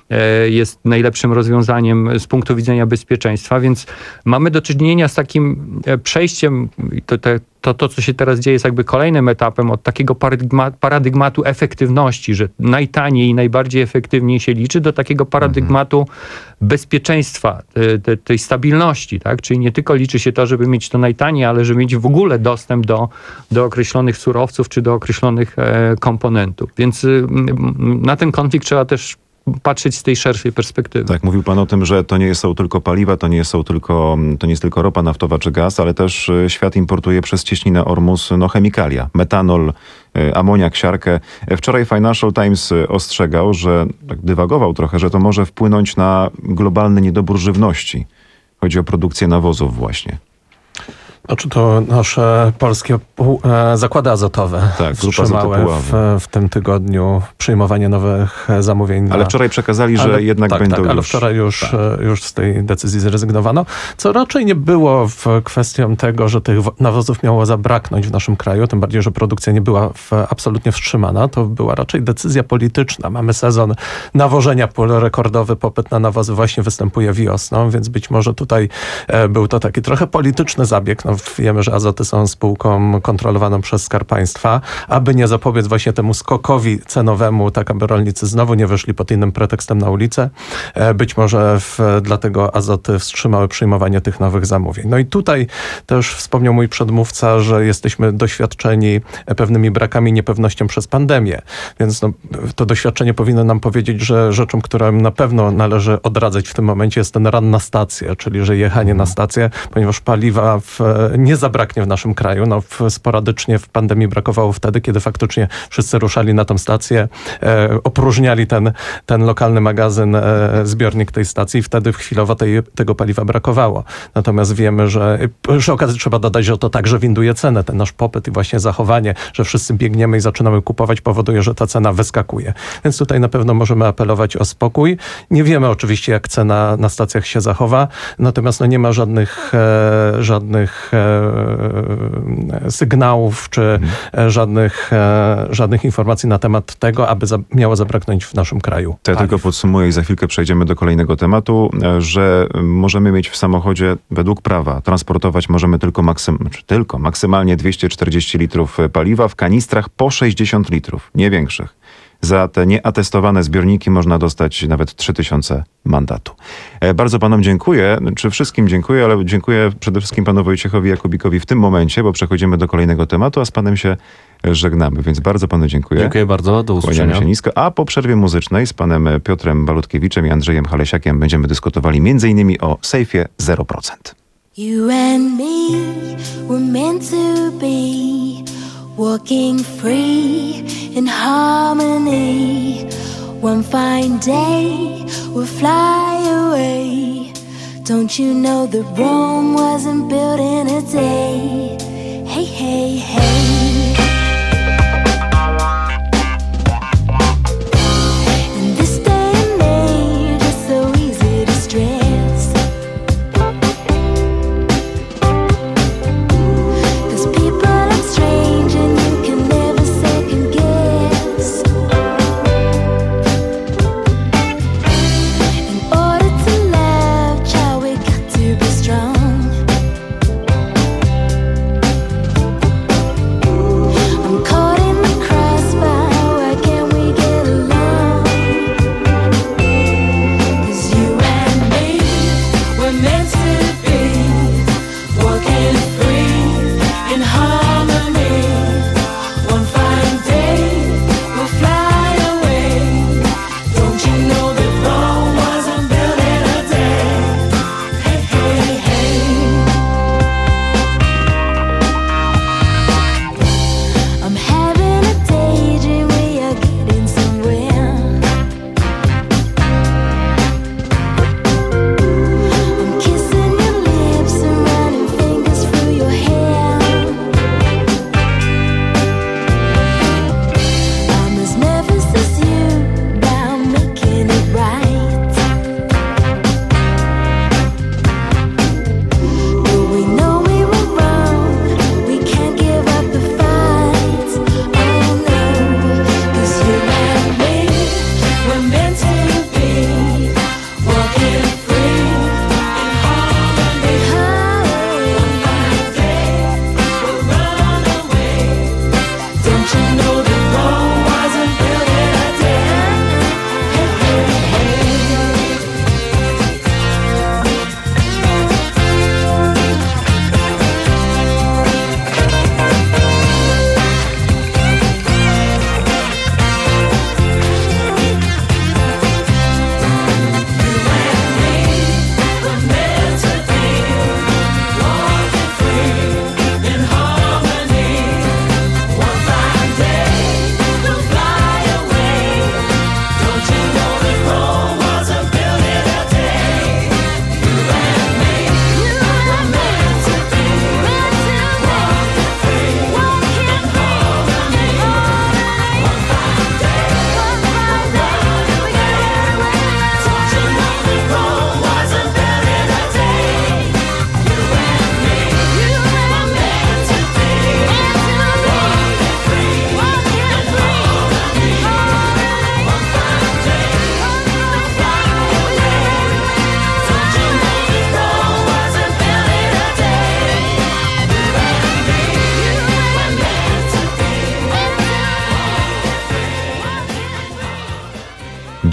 jest najlepszym rozwiązaniem z punktu widzenia bezpieczeństwa, więc mamy do czynienia z takim przejściem, to, to, to, to co się teraz dzieje jest jakby kolejnym etapem od takiego paradygma, paradygmatu efektywności, że najtaniej i najbardziej efektywniej się liczy, do takiego paradygmatu mhm. bezpieczeństwa, tej, tej stabilności, tak? Czyli nie tylko liczy się to, żeby mieć to najtaniej, ale żeby mieć w ogóle dostęp do, do określonych surowców czy do określonych e, komponentów. Więc y, na ten konflikt trzeba też patrzeć z tej szerszej perspektywy. Tak, mówił pan o tym, że to nie są tylko paliwa, to nie są tylko, to nie jest tylko ropa naftowa czy gaz, ale też świat importuje przez cieśninę Ormus no, chemikalia, metanol, amoniak, siarkę. Wczoraj Financial Times ostrzegał, że, tak dywagował trochę, że to może wpłynąć na globalny niedobór żywności. Chodzi o produkcję nawozów właśnie. Znaczy to nasze polskie e, zakłady azotowe tak, wstrzymały w, w tym tygodniu przyjmowanie nowych zamówień. Na... Ale wczoraj przekazali, że ale, jednak tak, będą tak, już... ale wczoraj już, tak. już z tej decyzji zrezygnowano, co raczej nie było w kwestią tego, że tych nawozów miało zabraknąć w naszym kraju, tym bardziej, że produkcja nie była w, absolutnie wstrzymana. To była raczej decyzja polityczna. Mamy sezon nawożenia, rekordowy popyt na nawozy właśnie występuje wiosną, więc być może tutaj e, był to taki trochę polityczny zabieg. No, wiemy, że Azoty są spółką kontrolowaną przez Skarb Państwa, aby nie zapobiec właśnie temu skokowi cenowemu, tak aby rolnicy znowu nie wyszli pod innym pretekstem na ulicę. Być może w, dlatego Azoty wstrzymały przyjmowanie tych nowych zamówień. No i tutaj też wspomniał mój przedmówca, że jesteśmy doświadczeni pewnymi brakami, niepewnością przez pandemię. Więc no, to doświadczenie powinno nam powiedzieć, że rzeczą, którą na pewno należy odradzać w tym momencie jest ten run na stację, czyli że jechanie na stację, ponieważ paliwa w, nie zabraknie w naszym kraju. No, w, sporadycznie w pandemii brakowało wtedy, kiedy faktycznie wszyscy ruszali na tą stację, e, opróżniali ten, ten lokalny magazyn, e, zbiornik tej stacji i wtedy chwilowo tej, tego paliwa brakowało. Natomiast wiemy, że przy okazji trzeba dodać, że to także winduje cenę. Ten nasz popyt i właśnie zachowanie, że wszyscy biegniemy i zaczynamy kupować, powoduje, że ta cena wyskakuje. Więc tutaj na pewno możemy apelować o spokój. Nie wiemy oczywiście, jak cena na stacjach się zachowa, natomiast no, nie ma żadnych, e, żadnych e, sygnałów czy hmm. żadnych, żadnych informacji na temat tego, aby za, miało zabraknąć w naszym kraju. To ja tylko podsumuję i za chwilkę przejdziemy do kolejnego tematu, że możemy mieć w samochodzie według prawa transportować możemy tylko, maksym, czy tylko maksymalnie dwieście czterdzieści litrów paliwa, w kanistrach po sześćdziesiąt litrów, nie większych. Za te nieatestowane zbiorniki można dostać nawet trzy tysiące mandatu. E, bardzo panom dziękuję, czy wszystkim dziękuję, ale dziękuję przede wszystkim panu Wojciechowi Jakubikowi w tym momencie, bo przechodzimy do kolejnego tematu, a z panem się żegnamy, więc bardzo panu dziękuję. Dziękuję bardzo, do usłyszenia. Kłaniamy się nisko, a po przerwie muzycznej z panem Piotrem Balutkiewiczem i Andrzejem Halesiakiem będziemy dyskutowali między innymi o sejfie zero procent. You and me were meant to be, walking free in harmony. One fine day we'll fly away. Don't you know that Rome wasn't built in a day? Hey, hey, hey. Strong.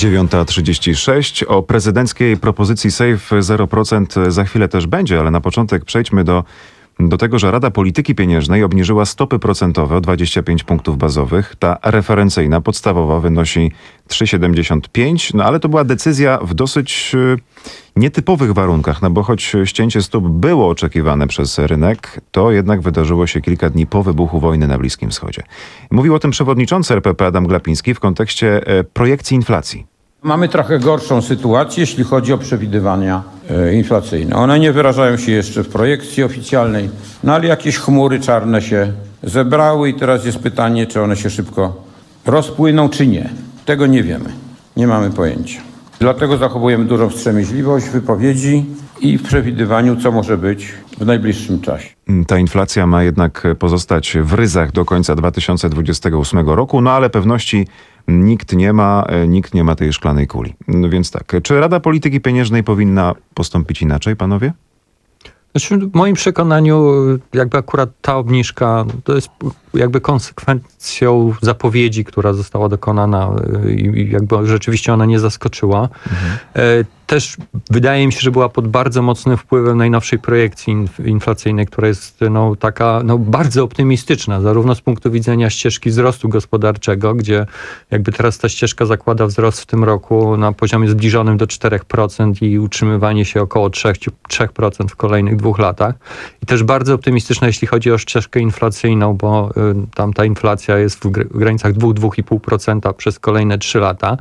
dziewiąta trzydzieści sześć. O prezydenckiej propozycji Safe zero procent za chwilę też będzie, ale na początek przejdźmy do, do tego, że Rada Polityki Pieniężnej obniżyła stopy procentowe o dwadzieścia pięć punktów bazowych. Ta referencyjna, podstawowa wynosi trzy przecinek siedemdziesiąt pięć, no ale to była decyzja w dosyć y, nietypowych warunkach, no bo choć ścięcie stóp było oczekiwane przez rynek, to jednak wydarzyło się kilka dni po wybuchu wojny na Bliskim Wschodzie. Mówił o tym przewodniczący R P P Adam Glapiński w kontekście e, projekcji inflacji. Mamy trochę gorszą sytuację, jeśli chodzi o przewidywania e, inflacyjne. One nie wyrażają się jeszcze w projekcji oficjalnej, no ale jakieś chmury czarne się zebrały i teraz jest pytanie, czy one się szybko rozpłyną, czy nie. Tego nie wiemy. Nie mamy pojęcia. Dlatego zachowujemy dużą wstrzemięźliwość w wypowiedzi i w przewidywaniu, co może być w najbliższym czasie. Ta inflacja ma jednak pozostać w ryzach do końca dwa tysiące dwudziestego ósmego roku, no ale pewności nikt nie ma, nikt nie ma tej szklanej kuli. No więc tak, czy Rada Polityki Pieniężnej powinna postąpić inaczej, panowie? Znaczy, w moim przekonaniu jakby akurat ta obniżka to jest jakby konsekwencją zapowiedzi, która została dokonana i jakby rzeczywiście ona nie zaskoczyła. Mhm. Też wydaje mi się, że była pod bardzo mocnym wpływem najnowszej projekcji inflacyjnej, która jest no, taka no, bardzo optymistyczna, zarówno z punktu widzenia ścieżki wzrostu gospodarczego, gdzie jakby teraz ta ścieżka zakłada wzrost w tym roku na poziomie zbliżonym do czterech procent i utrzymywanie się około trzy procent w kolejnych dwóch latach. I też bardzo optymistyczna, jeśli chodzi o ścieżkę inflacyjną, bo y, tam ta inflacja jest w, gr- w granicach dwa do dwóch i pół procent przez kolejne trzy lata.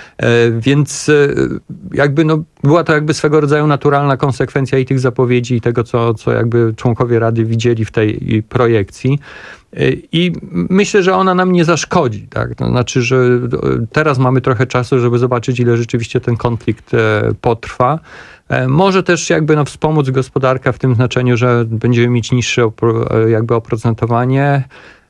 Więc jakby no, była to jakby swego rodzaju naturalna konsekwencja i tych zapowiedzi, i tego, co, co jakby członkowie Rady widzieli w tej projekcji. I myślę, że ona nam nie zaszkodzi. Tak? To znaczy, że teraz mamy trochę czasu, żeby zobaczyć, ile rzeczywiście ten konflikt potrwa. Może też jakby no, wspomóc gospodarkę w tym znaczeniu, że będziemy mieć niższe jakby oprocentowanie.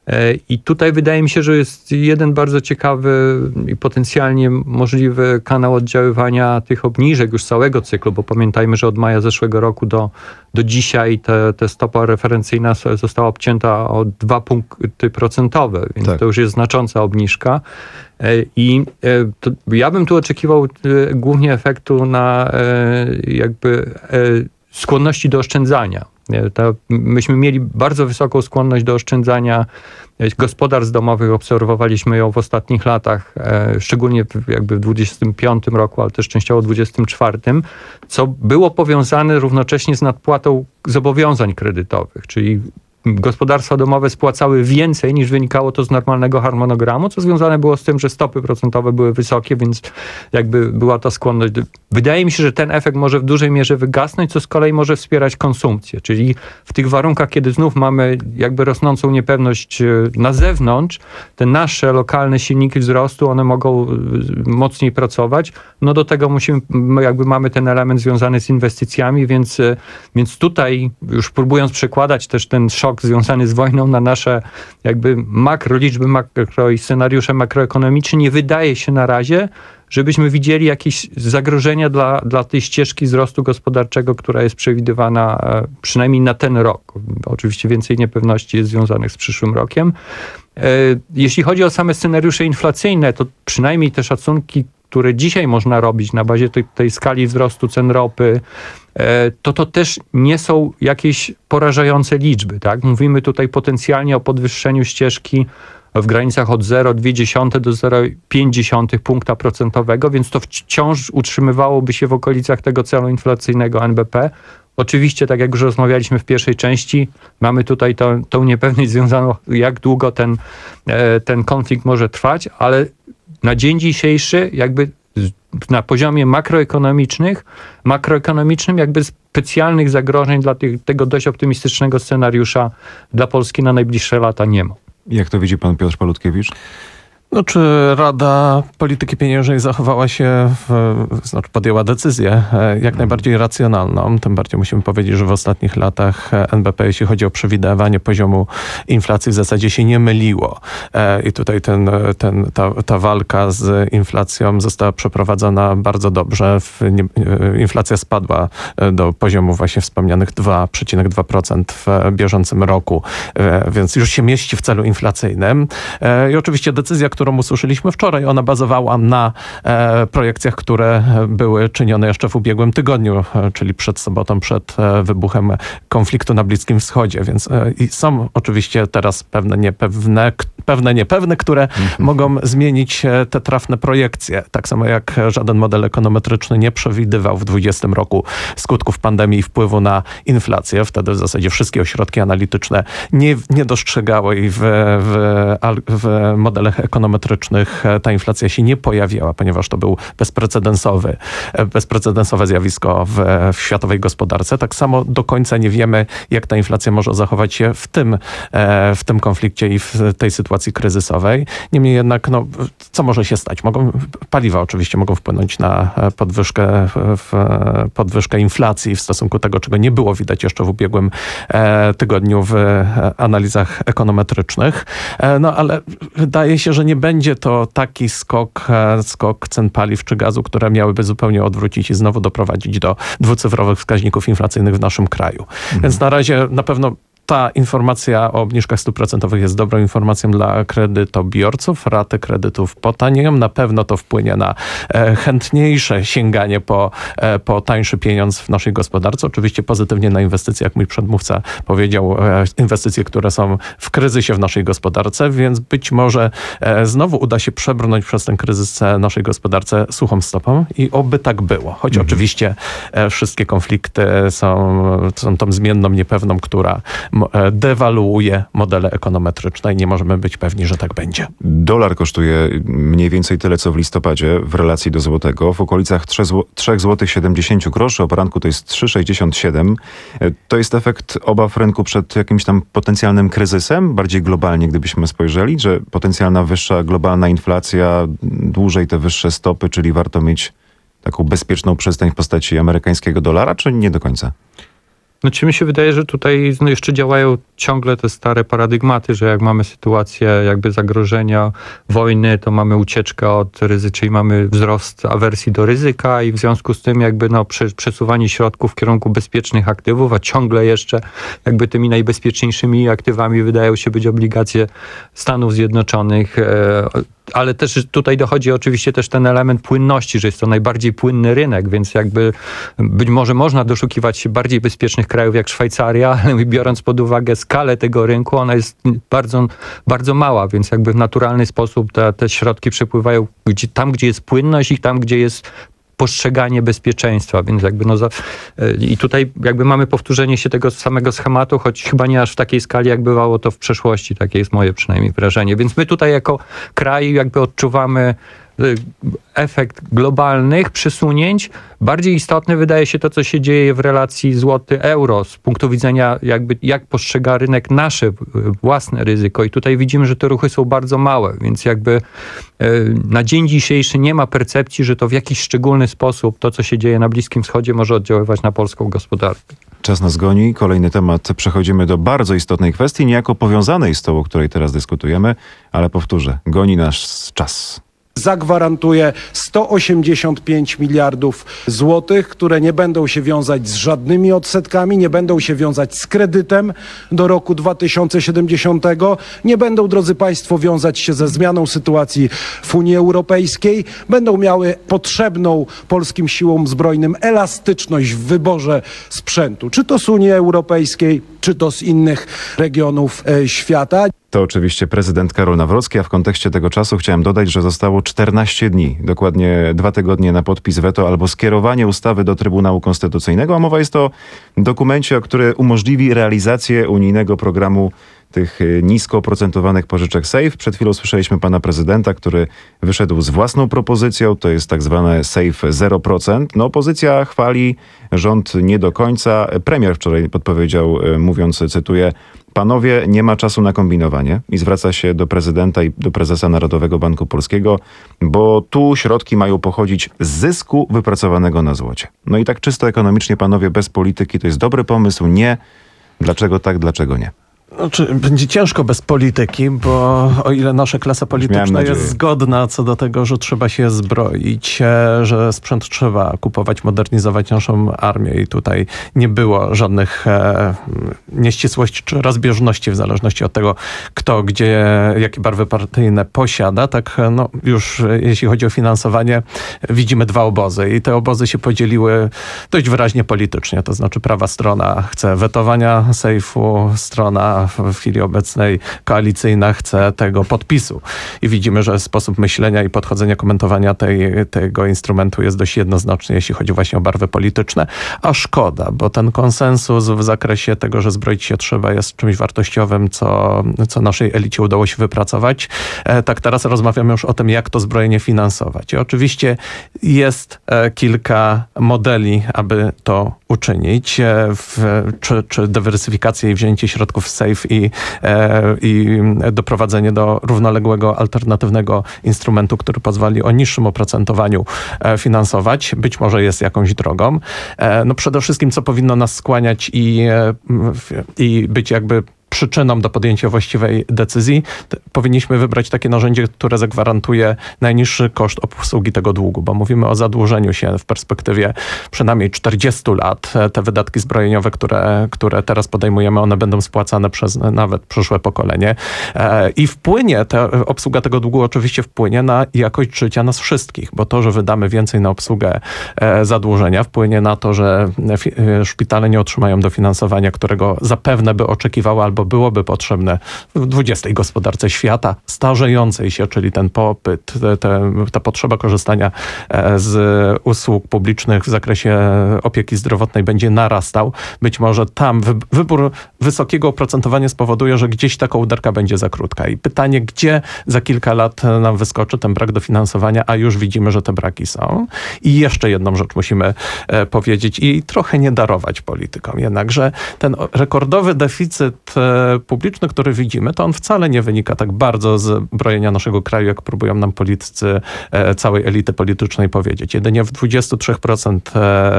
I tutaj wydaje mi się, że jest jeden bardzo ciekawy i potencjalnie możliwy kanał oddziaływania tych obniżek już całego cyklu, bo pamiętajmy, że od maja zeszłego roku do, do dzisiaj te, te stopa referencyjna została obcięta o dwa punkty procentowe, więc tak. To już jest znacząca obniżka. I to ja bym tu oczekiwał głównie efektu na jakby skłonności do oszczędzania. To myśmy mieli bardzo wysoką skłonność do oszczędzania gospodarstw domowych, obserwowaliśmy ją w ostatnich latach, szczególnie jakby w dwudziestym piątym roku, ale też częściowo w dwudziestym czwartym, co było powiązane równocześnie z nadpłatą zobowiązań kredytowych, czyli gospodarstwa domowe spłacały więcej niż wynikało to z normalnego harmonogramu, co związane było z tym, że stopy procentowe były wysokie, więc jakby była ta skłonność. Wydaje mi się, że ten efekt może w dużej mierze wygasnąć, co z kolei może wspierać konsumpcję, czyli w tych warunkach, kiedy znów mamy jakby rosnącą niepewność na zewnątrz, te nasze lokalne silniki wzrostu, one mogą mocniej pracować. No do tego musimy, jakby mamy ten element związany z inwestycjami, więc, więc tutaj już próbując przekładać też ten szok związany z wojną na nasze jakby makro, liczby makro i scenariusze makroekonomiczne, nie wydaje się na razie, żebyśmy widzieli jakieś zagrożenia dla, dla tej ścieżki wzrostu gospodarczego, która jest przewidywana przynajmniej na ten rok. Oczywiście więcej niepewności jest związanych z przyszłym rokiem. Jeśli chodzi o same scenariusze inflacyjne, to przynajmniej te szacunki, które dzisiaj można robić na bazie tej, tej skali wzrostu cen ropy, to to też nie są jakieś porażające liczby. Tak? Mówimy tutaj potencjalnie o podwyższeniu ścieżki w granicach od zero przecinek dwa do zero przecinek pięć punkta procentowego, więc to wciąż utrzymywałoby się w okolicach tego celu inflacyjnego N B P. Oczywiście, tak jak już rozmawialiśmy w pierwszej części, mamy tutaj to, tą niepewność związaną, jak długo ten, ten konflikt może trwać, ale na dzień dzisiejszy jakby na poziomie makroekonomicznych, makroekonomicznym jakby specjalnych zagrożeń dla tych, tego dość optymistycznego scenariusza dla Polski na najbliższe lata nie ma. Jak to widzi pan Piotr Palutkiewicz? No, czy Rada Polityki Pieniężnej zachowała się, w, znaczy podjęła decyzję jak najbardziej racjonalną. Tym bardziej musimy powiedzieć, że w ostatnich latach N B P, jeśli chodzi o przewidywanie poziomu inflacji, w zasadzie się nie myliło. I tutaj ten, ten, ta, ta walka z inflacją została przeprowadzona bardzo dobrze. W, nie, inflacja spadła do poziomu właśnie wspomnianych dwa przecinek dwa procent w bieżącym roku, więc już się mieści w celu inflacyjnym. I oczywiście decyzja, którą usłyszeliśmy wczoraj, ona bazowała na e, projekcjach, które były czynione jeszcze w ubiegłym tygodniu, e, czyli przed sobotą, przed e, wybuchem konfliktu na Bliskim Wschodzie. Więc e, i są oczywiście teraz pewne niepewne, k- pewne niepewne, które mogą zmienić e, te trafne projekcje. Tak samo jak żaden model ekonometryczny nie przewidywał w dwudziestym roku skutków pandemii i wpływu na inflację. Wtedy w zasadzie wszystkie ośrodki analityczne nie, nie dostrzegały i w, w, w modelach ekonometrycznych ta inflacja się nie pojawiała, ponieważ to był bezprecedensowy, bezprecedensowe zjawisko w, w światowej gospodarce. Tak samo do końca nie wiemy, jak ta inflacja może zachować się w tym, w tym konflikcie i w tej sytuacji kryzysowej. Niemniej jednak, no, co może się stać? Mogą, paliwa oczywiście mogą wpłynąć na podwyżkę, w, podwyżkę inflacji w stosunku do tego, czego nie było widać jeszcze w ubiegłym e, tygodniu w e, analizach ekonometrycznych. E, no ale wydaje się, że nie będzie to taki skok, e, skok cen paliw czy gazu, które miałyby zupełnie odwrócić i znowu doprowadzić do dwucyfrowych wskaźników inflacyjnych w naszym kraju. Mhm. Więc na razie na pewno ta informacja o obniżkach stóp procentowych jest dobrą informacją dla kredytobiorców. Raty kredytów potanieją. Na pewno to wpłynie na e, chętniejsze sięganie po, e, po tańszy pieniądz w naszej gospodarce. Oczywiście pozytywnie na inwestycje, jak mój przedmówca powiedział, e, inwestycje, które są w kryzysie w naszej gospodarce, więc być może e, znowu uda się przebrnąć przez ten kryzys naszej gospodarce suchą stopą i oby tak było. Choć mhm. oczywiście e, wszystkie konflikty są, są tą zmienną, niepewną, która dewaluuje modele ekonometryczne i nie możemy być pewni, że tak będzie. Dolar kosztuje mniej więcej tyle, co w listopadzie w relacji do złotego. W okolicach trzy złote siedemdziesiąt groszy. O poranku to jest trzy sześćdziesiąt siedem. To jest efekt obaw rynku przed jakimś tam potencjalnym kryzysem? Bardziej globalnie, gdybyśmy spojrzeli, że potencjalna wyższa globalna inflacja, dłużej te wyższe stopy, czyli warto mieć taką bezpieczną przystań w postaci amerykańskiego dolara, czy nie do końca? Znaczy mi się wydaje, że tutaj no, jeszcze działają ciągle te stare paradygmaty, że jak mamy sytuację jakby zagrożenia wojny, to mamy ucieczkę od ryzyka, czyli mamy wzrost awersji do ryzyka i w związku z tym jakby no, przesuwanie środków w kierunku bezpiecznych aktywów, a ciągle jeszcze jakby tymi najbezpieczniejszymi aktywami wydają się być obligacje Stanów Zjednoczonych. E, ale też tutaj dochodzi oczywiście też ten element płynności, że jest to najbardziej płynny rynek, więc jakby być może można doszukiwać się bardziej bezpiecznych krajów jak Szwajcaria, ale biorąc pod uwagę skalę tego rynku, ona jest bardzo, bardzo mała, więc jakby w naturalny sposób te, te środki przepływają gdzie, tam, gdzie jest płynność i tam, gdzie jest postrzeganie bezpieczeństwa, więc jakby no za, i tutaj jakby mamy powtórzenie się tego samego schematu, choć chyba nie aż w takiej skali, jak bywało to w przeszłości, takie jest moje przynajmniej wrażenie. Więc my tutaj jako kraj jakby odczuwamy efekt globalnych przesunięć. Bardziej istotne wydaje się to, co się dzieje w relacji złoty-euro z punktu widzenia jakby jak postrzega rynek nasze własne ryzyko. I tutaj widzimy, że te ruchy są bardzo małe, więc jakby na dzień dzisiejszy nie ma percepcji, że to w jakiś szczególny sposób to, co się dzieje na Bliskim Wschodzie, może oddziaływać na polską gospodarkę. Czas nas goni. Kolejny temat. Przechodzimy do bardzo istotnej kwestii, niejako powiązanej z tą, o której teraz dyskutujemy, ale powtórzę, goni nas czas. Zagwarantuje sto osiemdziesiąt pięć miliardów złotych, które nie będą się wiązać z żadnymi odsetkami, nie będą się wiązać z kredytem do roku dwa tysiące siedemdziesiątego, nie będą, drodzy Państwo, wiązać się ze zmianą sytuacji w Unii Europejskiej, będą miały potrzebną polskim siłom zbrojnym elastyczność w wyborze sprzętu, czy to z Unii Europejskiej, czy to z innych regionów e, świata. To oczywiście prezydent Karol Nawrocki, a w kontekście tego czasu chciałem dodać, że zostało czternaście dni, dokładnie dwa tygodnie na podpis weto albo skierowanie ustawy do Trybunału Konstytucyjnego, a mowa jest o dokumencie, który umożliwi realizację unijnego programu tych nisko oprocentowanych pożyczek SAFE. Przed chwilą słyszeliśmy pana prezydenta, który wyszedł z własną propozycją, to jest tak zwane SAFE zero procent. No opozycja chwali, rząd nie do końca. Premier wczoraj podpowiedział, mówiąc, cytuję, panowie, nie ma czasu na kombinowanie i zwraca się do prezydenta i do prezesa Narodowego Banku Polskiego, bo tu środki mają pochodzić z zysku wypracowanego na złocie. No i tak czysto ekonomicznie, panowie, bez polityki, to jest dobry pomysł? Nie. Dlaczego tak, dlaczego nie? Znaczy, będzie ciężko bez polityki, bo o ile nasza klasa polityczna jest zgodna co do tego, że trzeba się zbroić, że sprzęt trzeba kupować, modernizować naszą armię i tutaj nie było żadnych e, nieścisłości czy rozbieżności w zależności od tego, kto, gdzie, jakie barwy partyjne posiada, tak no, już jeśli chodzi o finansowanie, widzimy dwa obozy i te obozy się podzieliły dość wyraźnie politycznie, to znaczy prawa strona chce wetowania sejfu, strona w chwili obecnej koalicyjna chce tego podpisu. I widzimy, że sposób myślenia i podchodzenia, komentowania tej, tego instrumentu jest dość jednoznaczny, jeśli chodzi właśnie o barwy polityczne. A szkoda, bo ten konsensus w zakresie tego, że zbroić się trzeba, jest czymś wartościowym, co, co naszej elicie udało się wypracować. E, tak teraz rozmawiamy już o tym, jak to zbrojenie finansować. I oczywiście jest e, kilka modeli, aby to uczynić. E, w, czy, czy dywersyfikację i wzięcie środków z safe i, e, i doprowadzenie do równoległego, alternatywnego instrumentu, który pozwoli o niższym oprocentowaniu e, finansować. Być może jest jakąś drogą. E, no przede wszystkim, co powinno nas skłaniać i, e, i być jakby przyczyną do podjęcia właściwej decyzji, powinniśmy wybrać takie narzędzie, które zagwarantuje najniższy koszt obsługi tego długu, bo mówimy o zadłużeniu się w perspektywie przynajmniej czterdziestu lat. Te wydatki zbrojeniowe, które, które teraz podejmujemy, one będą spłacane przez nawet przyszłe pokolenie. I wpłynie, ta obsługa tego długu oczywiście wpłynie na jakość życia nas wszystkich, bo to, że wydamy więcej na obsługę zadłużenia, wpłynie na to, że szpitale nie otrzymają dofinansowania, którego zapewne by oczekiwały albo byłoby potrzebne w dwudziestej gospodarce świata, starzejącej się, czyli ten popyt, te, ta potrzeba korzystania z usług publicznych w zakresie opieki zdrowotnej będzie narastał. Być może tam wy, wybór wysokiego oprocentowania spowoduje, że gdzieś ta kołderka będzie za krótka. I pytanie, gdzie za kilka lat nam wyskoczy ten brak dofinansowania, a już widzimy, że te braki są. I jeszcze jedną rzecz musimy powiedzieć i trochę nie darować politykom. Jednakże ten rekordowy deficyt publiczny, który widzimy, to on wcale nie wynika tak bardzo z brojenia naszego kraju, jak próbują nam politycy całej elity politycznej powiedzieć. Jedynie w dwudziestu trzech procent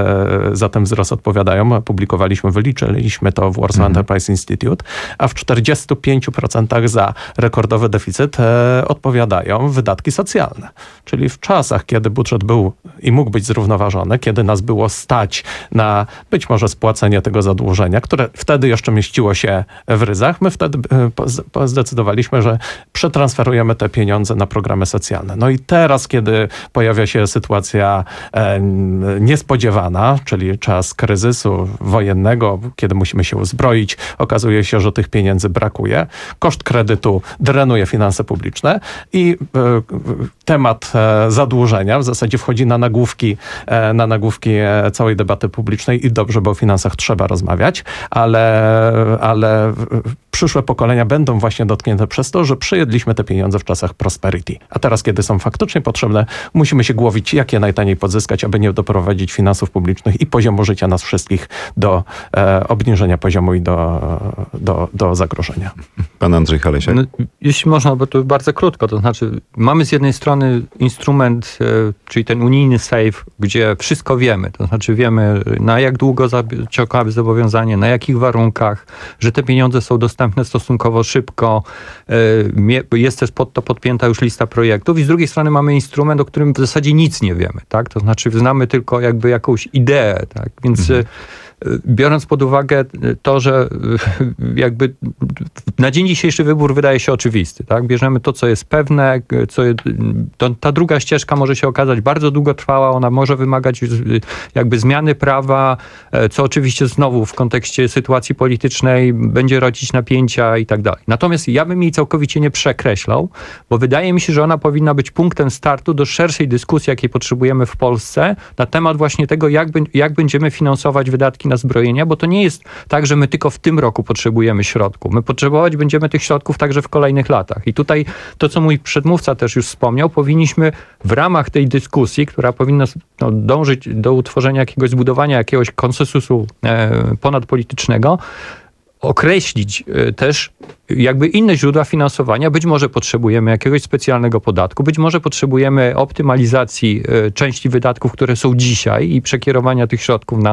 za ten wzrost odpowiadają. Publikowaliśmy, wyliczyliśmy to w Warsaw mm. Enterprise Institute, a w czterdziestu pięciu procentach za rekordowy deficyt odpowiadają wydatki socjalne. Czyli w czasach, kiedy budżet był i mógł być zrównoważony, kiedy nas było stać na być może spłacenie tego zadłużenia, które wtedy jeszcze mieściło się w ryzach, my wtedy zdecydowaliśmy, że przetransferujemy te pieniądze na programy socjalne. No i teraz, kiedy pojawia się sytuacja e, niespodziewana, czyli czas kryzysu wojennego, kiedy musimy się uzbroić, okazuje się, że tych pieniędzy brakuje. Koszt kredytu drenuje finanse publiczne i e, temat e, zadłużenia w zasadzie wchodzi na nagłówki, e, na nagłówki e, całej debaty publicznej i dobrze, bo o finansach trzeba rozmawiać, ale, ale przyszłe pokolenia będą właśnie dotknięte przez to, że przejedliśmy te pieniądze w czasach prosperity. A teraz, kiedy są faktycznie potrzebne, musimy się głowić, jak je najtaniej pozyskać, aby nie doprowadzić finansów publicznych i poziomu życia nas wszystkich do e, obniżenia poziomu i do, do, do zagrożenia. Pan Andrzej Halesiak. No, jeśli można, bo to bardzo krótko, to znaczy mamy z jednej strony instrument, e, czyli ten unijny safe, gdzie wszystko wiemy, to znaczy wiemy, na jak długo zaciągały zobowiązanie, na jakich warunkach, że te pieniądze są dostępne stosunkowo szybko, e, jest też pod to podpięta już lista projektów i z drugiej strony mamy instrument, o którym w zasadzie nic nie wiemy, tak? To znaczy znamy tylko jakby jakąś ideę, tak? Więc mhm. biorąc pod uwagę to, że jakby na dzień dzisiejszy wybór wydaje się oczywisty, tak? Bierzemy to, co jest pewne, co, to, ta druga ścieżka może się okazać bardzo długotrwała, ona może wymagać jakby zmiany prawa, co oczywiście znowu w kontekście sytuacji politycznej będzie rodzić napięcia i tak dalej. Natomiast ja bym jej całkowicie nie przekreślał, bo wydaje mi się, że ona powinna być punktem startu do szerszej dyskusji, jakiej potrzebujemy w Polsce na temat właśnie tego, jak, jak będziemy finansować wydatki na zbrojenia, bo to nie jest tak, że my tylko w tym roku potrzebujemy środków. My potrzebować będziemy tych środków także w kolejnych latach. I tutaj to, co mój przedmówca też już wspomniał, powinniśmy w ramach tej dyskusji, która powinna no, dążyć do utworzenia jakiegoś, zbudowania jakiegoś konsensusu e, ponadpolitycznego, określić też jakby inne źródła finansowania. Być może potrzebujemy jakiegoś specjalnego podatku, być może potrzebujemy optymalizacji części wydatków, które są dzisiaj i przekierowania tych środków na,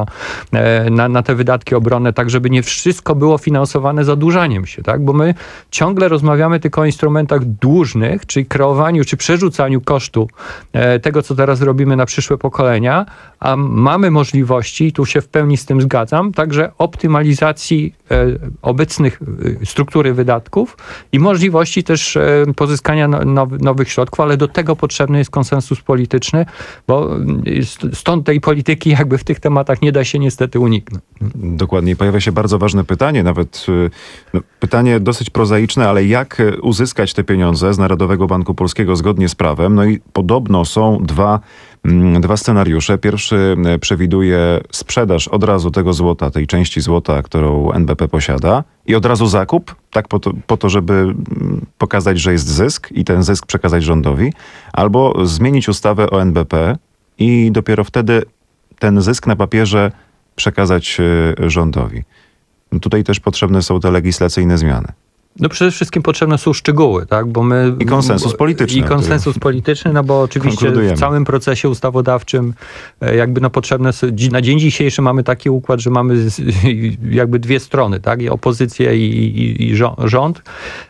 na, na te wydatki obronne, tak żeby nie wszystko było finansowane zadłużaniem się, tak? Bo my ciągle rozmawiamy tylko o instrumentach dłużnych, czyli kreowaniu, czy przerzucaniu kosztu tego, co teraz robimy na przyszłe pokolenia, a mamy możliwości, i tu się w pełni z tym zgadzam, także optymalizacji obecnych struktury wydatków i możliwości też pozyskania nowych, nowych środków, ale do tego potrzebny jest konsensus polityczny, bo stąd tej polityki jakby w tych tematach nie da się niestety uniknąć. Dokładnie. Pojawia się bardzo ważne pytanie, nawet no, pytanie dosyć prozaiczne, ale jak uzyskać te pieniądze z Narodowego Banku Polskiego zgodnie z prawem? No i podobno są dwa Dwa scenariusze. Pierwszy przewiduje sprzedaż od razu tego złota, tej części złota, którą N B P posiada i od razu zakup, tak po to, po to, żeby pokazać, że jest zysk i ten zysk przekazać rządowi, albo zmienić ustawę o N B P i dopiero wtedy ten zysk na papierze przekazać rządowi. Tutaj też potrzebne są te legislacyjne zmiany. No przede wszystkim potrzebne są szczegóły, tak? Bo my, I konsensus polityczny. I konsensus polityczny, no bo oczywiście w całym procesie ustawodawczym jakby no potrzebne są, na dzień dzisiejszy mamy taki układ, że mamy jakby dwie strony, tak? I opozycję i, i, i rząd,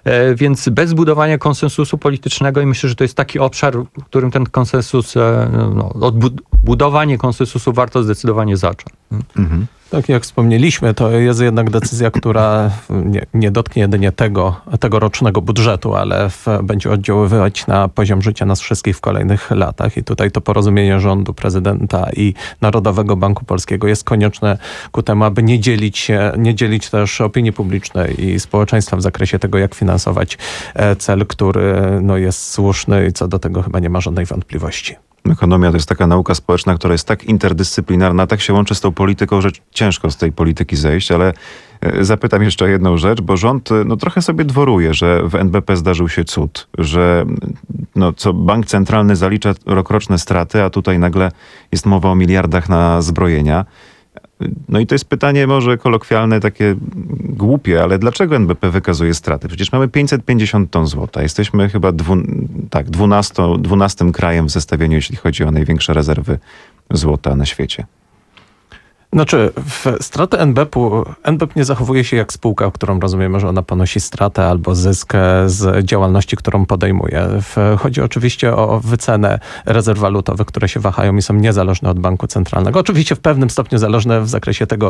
więc bez budowania konsensusu politycznego i myślę, że to jest taki obszar, w którym ten konsensus, no, odbudowanie konsensusu warto zdecydowanie zacząć. Mhm. Tak jak wspomnieliśmy, to jest jednak decyzja, która nie, nie dotknie jedynie tego, tegorocznego budżetu, ale w, będzie oddziaływać na poziom życia nas wszystkich w kolejnych latach. I tutaj to porozumienie rządu, prezydenta i Narodowego Banku Polskiego jest konieczne ku temu, aby nie dzielić się, nie dzielić też opinii publicznej i społeczeństwa w zakresie tego, jak finansować cel, który no, jest słuszny i co do tego chyba nie ma żadnej wątpliwości. Ekonomia to jest taka nauka społeczna, która jest tak interdyscyplinarna, tak się łączy z tą polityką, że ciężko z tej polityki zejść, ale zapytam jeszcze o jedną rzecz, bo rząd no, trochę sobie dworuje, że w N B P zdarzył się cud, że no, co bank centralny zalicza rokroczne straty, a tutaj nagle jest mowa o miliardach na zbrojenia. No i to jest pytanie może kolokwialne, takie głupie, ale dlaczego N B P wykazuje straty? Przecież mamy pięćset pięćdziesiąt ton złota. Jesteśmy chyba dwu, tak, dwunastym krajem w zestawieniu, jeśli chodzi o największe rezerwy złota na świecie. Znaczy, w straty N B P-u, N B P nie zachowuje się jak spółka, którą rozumiemy, że ona ponosi stratę albo zysk z działalności, którą podejmuje. Chodzi oczywiście o wycenę rezerw walutowych, które się wahają i są niezależne od banku centralnego. Oczywiście w pewnym stopniu zależne w zakresie tego,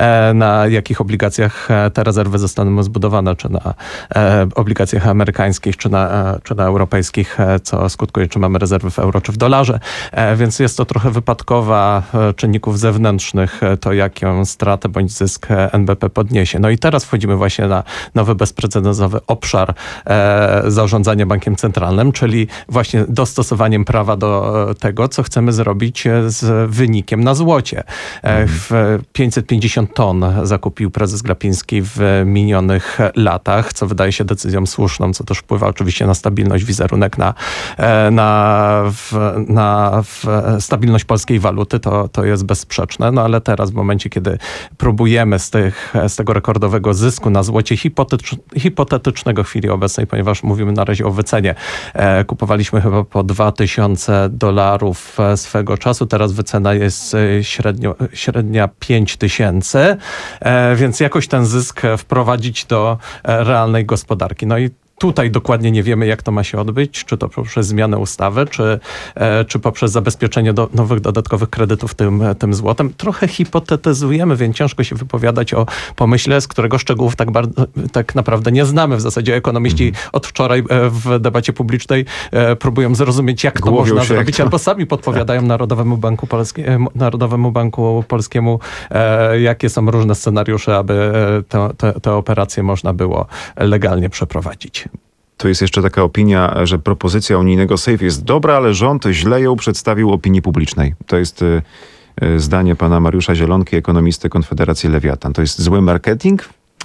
na jakich obligacjach te rezerwy zostaną zbudowane, czy na obligacjach amerykańskich, czy na, czy na europejskich, co skutkuje, czy mamy rezerwy w euro, czy w dolarze. Więc jest to trochę wypadkowa czynników zewnętrznych, to jaką stratę bądź zysk N B P podniesie. No i teraz wchodzimy właśnie na nowy bezprecedensowy obszar e, zarządzania bankiem centralnym, czyli właśnie dostosowaniem prawa do tego, co chcemy zrobić z wynikiem na złocie. E, w pięćset pięćdziesiąt ton zakupił prezes Glapiński w minionych latach, co wydaje się decyzją słuszną, co też wpływa oczywiście na stabilność, wizerunek, na, e, na, w, na w stabilność polskiej waluty, to, to jest bezsprzeczne, no ale teraz w momencie, kiedy próbujemy z, tych, z tego rekordowego zysku na złocie hipotetycz, hipotetycznego w chwili obecnej, ponieważ mówimy na razie o wycenie. E, kupowaliśmy chyba po dwa tysiące dolarów swego czasu, teraz wycena jest średnio, średnia pięć tysięcy, e, więc jakoś ten zysk wprowadzić do realnej gospodarki. No i tutaj dokładnie nie wiemy, jak to ma się odbyć, czy to poprzez zmianę ustawy, czy, e, czy poprzez zabezpieczenie do, nowych dodatkowych kredytów tym, tym złotem. Trochę hipotetyzujemy, więc ciężko się wypowiadać o pomyśle, z którego szczegółów tak, bardzo, tak naprawdę nie znamy. W zasadzie ekonomiści mm. od wczoraj w debacie publicznej e, próbują zrozumieć, jak to Głowią można zrobić, to... albo sami podpowiadają Narodowemu Banku, Polskie, Narodowemu Banku Polskiemu, e, jakie są różne scenariusze, aby te, te, te operacje można było legalnie przeprowadzić. Tu jest jeszcze taka opinia, że propozycja unijnego safe jest dobra, ale rząd źle ją przedstawił opinii publicznej. To jest y, y, zdanie pana Mariusza Zielonki, ekonomisty Konfederacji Lewiatan. To jest zły marketing?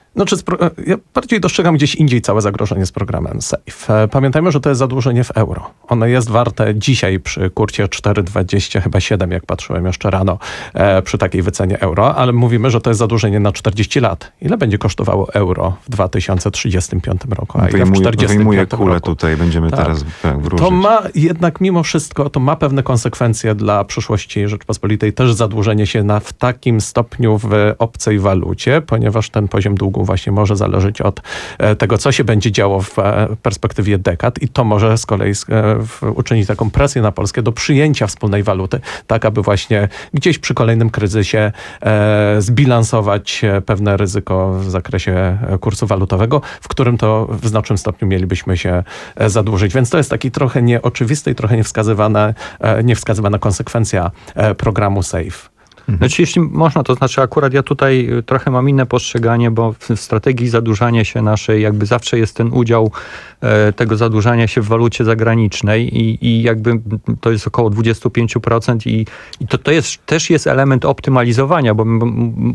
No, czy spro- ja bardziej dostrzegam gdzieś indziej całe zagrożenie z programem SAFE. Pamiętajmy, że to jest zadłużenie w euro. Ono jest warte dzisiaj przy kurcie cztery dwadzieścia, chyba siedem, jak patrzyłem jeszcze rano, e, przy takiej wycenie euro, ale mówimy, że to jest zadłużenie na czterdzieści lat. Ile będzie kosztowało euro w dwa tysiące trzydziestym piątym roku, a ile w czterdziestym Wyjmuję piątym kulę roku? tutaj, będziemy Tak. teraz tak, wróżyć. To ma jednak mimo wszystko, to ma pewne konsekwencje dla przyszłości Rzeczpospolitej. Też zadłużenie się na w takim stopniu w obcej walucie, ponieważ ten poziom długu właśnie może zależeć od e, tego, co się będzie działo w e, perspektywie dekad i to może z kolei e, w, uczynić taką presję na Polskę do przyjęcia wspólnej waluty, tak aby właśnie gdzieś przy kolejnym kryzysie e, zbilansować e, pewne ryzyko w zakresie e, kursu walutowego, w którym to w znacznym stopniu mielibyśmy się e, zadłużyć. Więc to jest taki trochę nieoczywisty i trochę niewskazywana, e, niewskazywana konsekwencja e, programu SAFE. Znaczy, jeśli można, to znaczy akurat ja tutaj trochę mam inne postrzeganie, bo w strategii zadłużania się naszej jakby zawsze jest ten udział e, tego zadłużania się w walucie zagranicznej i, i jakby to jest około dwadzieścia pięć procent i, i to, to jest, też jest element optymalizowania, bo m, m,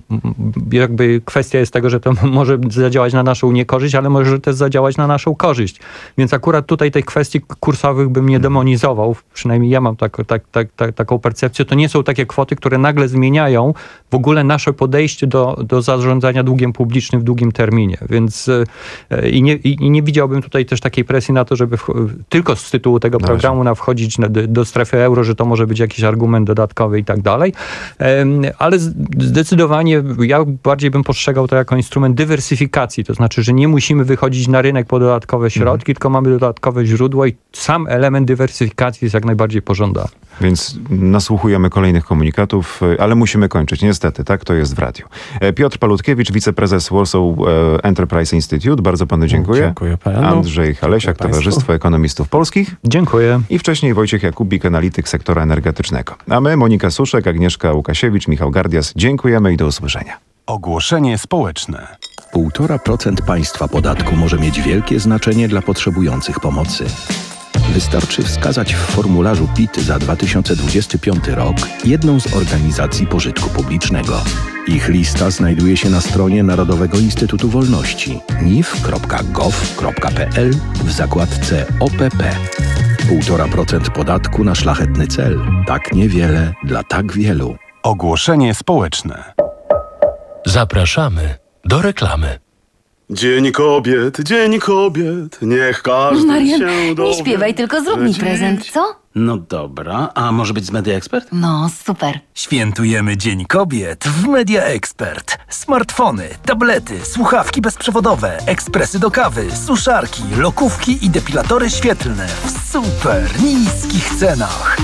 jakby kwestia jest tego, że to może zadziałać na naszą niekorzyść, ale może też zadziałać na naszą korzyść. Więc akurat tutaj tej kwestii kursowych bym nie demonizował, przynajmniej ja mam tak, tak, tak, tak, taką percepcję. To nie są takie kwoty, które nagle zmieniają zmieniają w ogóle nasze podejście do, do zarządzania długiem publicznym w długim terminie. Więc e, i, nie, i nie widziałbym tutaj też takiej presji na to, żeby w, tylko z tytułu tego Dobrze. programu na wchodzić na, do strefy euro, że to może być jakiś argument dodatkowy i tak dalej. E, ale zdecydowanie ja bardziej bym postrzegał to jako instrument dywersyfikacji. To znaczy, że nie musimy wychodzić na rynek po dodatkowe środki, mhm. tylko mamy dodatkowe źródła i sam element dywersyfikacji jest jak najbardziej pożądany. Więc nasłuchujemy kolejnych komunikatów, ale musimy kończyć. Niestety, tak to jest w radiu. Piotr Palutkiewicz, wiceprezes Warsaw Enterprise Institute. Bardzo panu dziękuję. Dziękuję panu. Andrzej Halesiak, Dziękuję Towarzystwo państwu. Ekonomistów Polskich. Dziękuję. I wcześniej Wojciech Jakubik, analityk sektora energetycznego. A my, Monika Suszek, Agnieszka Łukasiewicz, Michał Gardias. Dziękujemy i do usłyszenia. Ogłoszenie społeczne. Półtora procent państwa podatku może mieć wielkie znaczenie dla potrzebujących pomocy. Wystarczy wskazać w formularzu P I T za dwa tysiące dwudziesty piąty rok jedną z organizacji pożytku publicznego. Ich lista znajduje się na stronie Narodowego Instytutu Wolności n i f kropka gov kropka p l w zakładce O P P. Półtora procent podatku na szlachetny cel. Tak niewiele dla tak wielu. Ogłoszenie społeczne. Zapraszamy do reklamy. Dzień kobiet, dzień kobiet, niech każdy Marian, się dowie. nie śpiewaj, tylko zrób mi Dzień- prezent, co? No dobra, a może być z Media Expert? No, super. Świętujemy Dzień Kobiet w Media Expert. Smartfony, tablety, słuchawki bezprzewodowe, ekspresy do kawy, suszarki, lokówki i depilatory świetlne w super niskich cenach.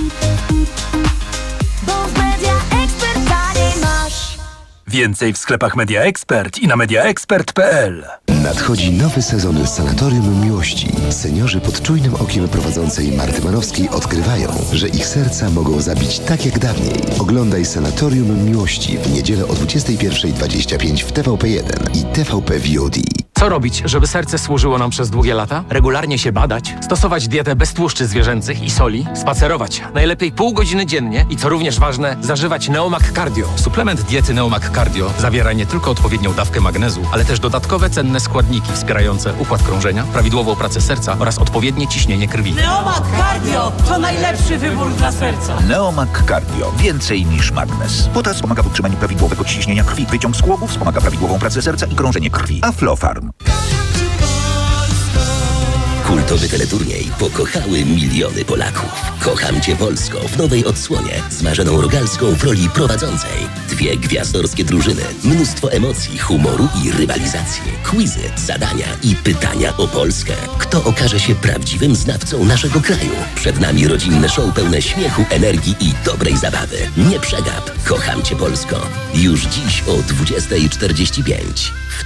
Bo w Media Expert taniej masz. Więcej w sklepach Media Expert i na mediaexpert kropka p l. Nadchodzi nowy sezon Sanatorium Miłości. Seniorzy pod czujnym okiem prowadzącej Marty Manowskiej odkrywają, że ich serca mogą zabić tak jak dawniej. Oglądaj Sanatorium Miłości w niedzielę o dwudziestej pierwszej dwadzieścia pięć w T V P jeden i T V P V O D. Co robić, żeby serce służyło nam przez długie lata? Regularnie się badać, stosować dietę bez tłuszczy zwierzęcych i soli, spacerować najlepiej pół godziny dziennie i co również ważne, zażywać Neomag Cardio. Suplement diety Neomag Cardio zawiera nie tylko odpowiednią dawkę magnezu, ale też dodatkowe cenne składniki wspierające układ krążenia, prawidłową pracę serca oraz odpowiednie ciśnienie krwi. Neomag Cardio to najlepszy wybór dla serca. Neomag Cardio. Więcej niż magnes. Potas wspomaga w utrzymaniu prawidłowego ciśnienia krwi. Wyciąg z chłopu wspomaga prawidłową pracę serca i krążenie krwi. Aflofarm. Kultowy teleturniej pokochały miliony Polaków. Kocham Cię Polsko w nowej odsłonie z Marzeną Rogalską w roli prowadzącej. Dwie gwiazdorskie drużyny, mnóstwo emocji, humoru i rywalizacji. Quizy, zadania i pytania o Polskę. Kto okaże się prawdziwym znawcą naszego kraju? Przed nami rodzinne show pełne śmiechu, energii i dobrej zabawy. Nie przegap. Kocham Cię Polsko. Już dziś o dwudziestej czterdzieści pięć.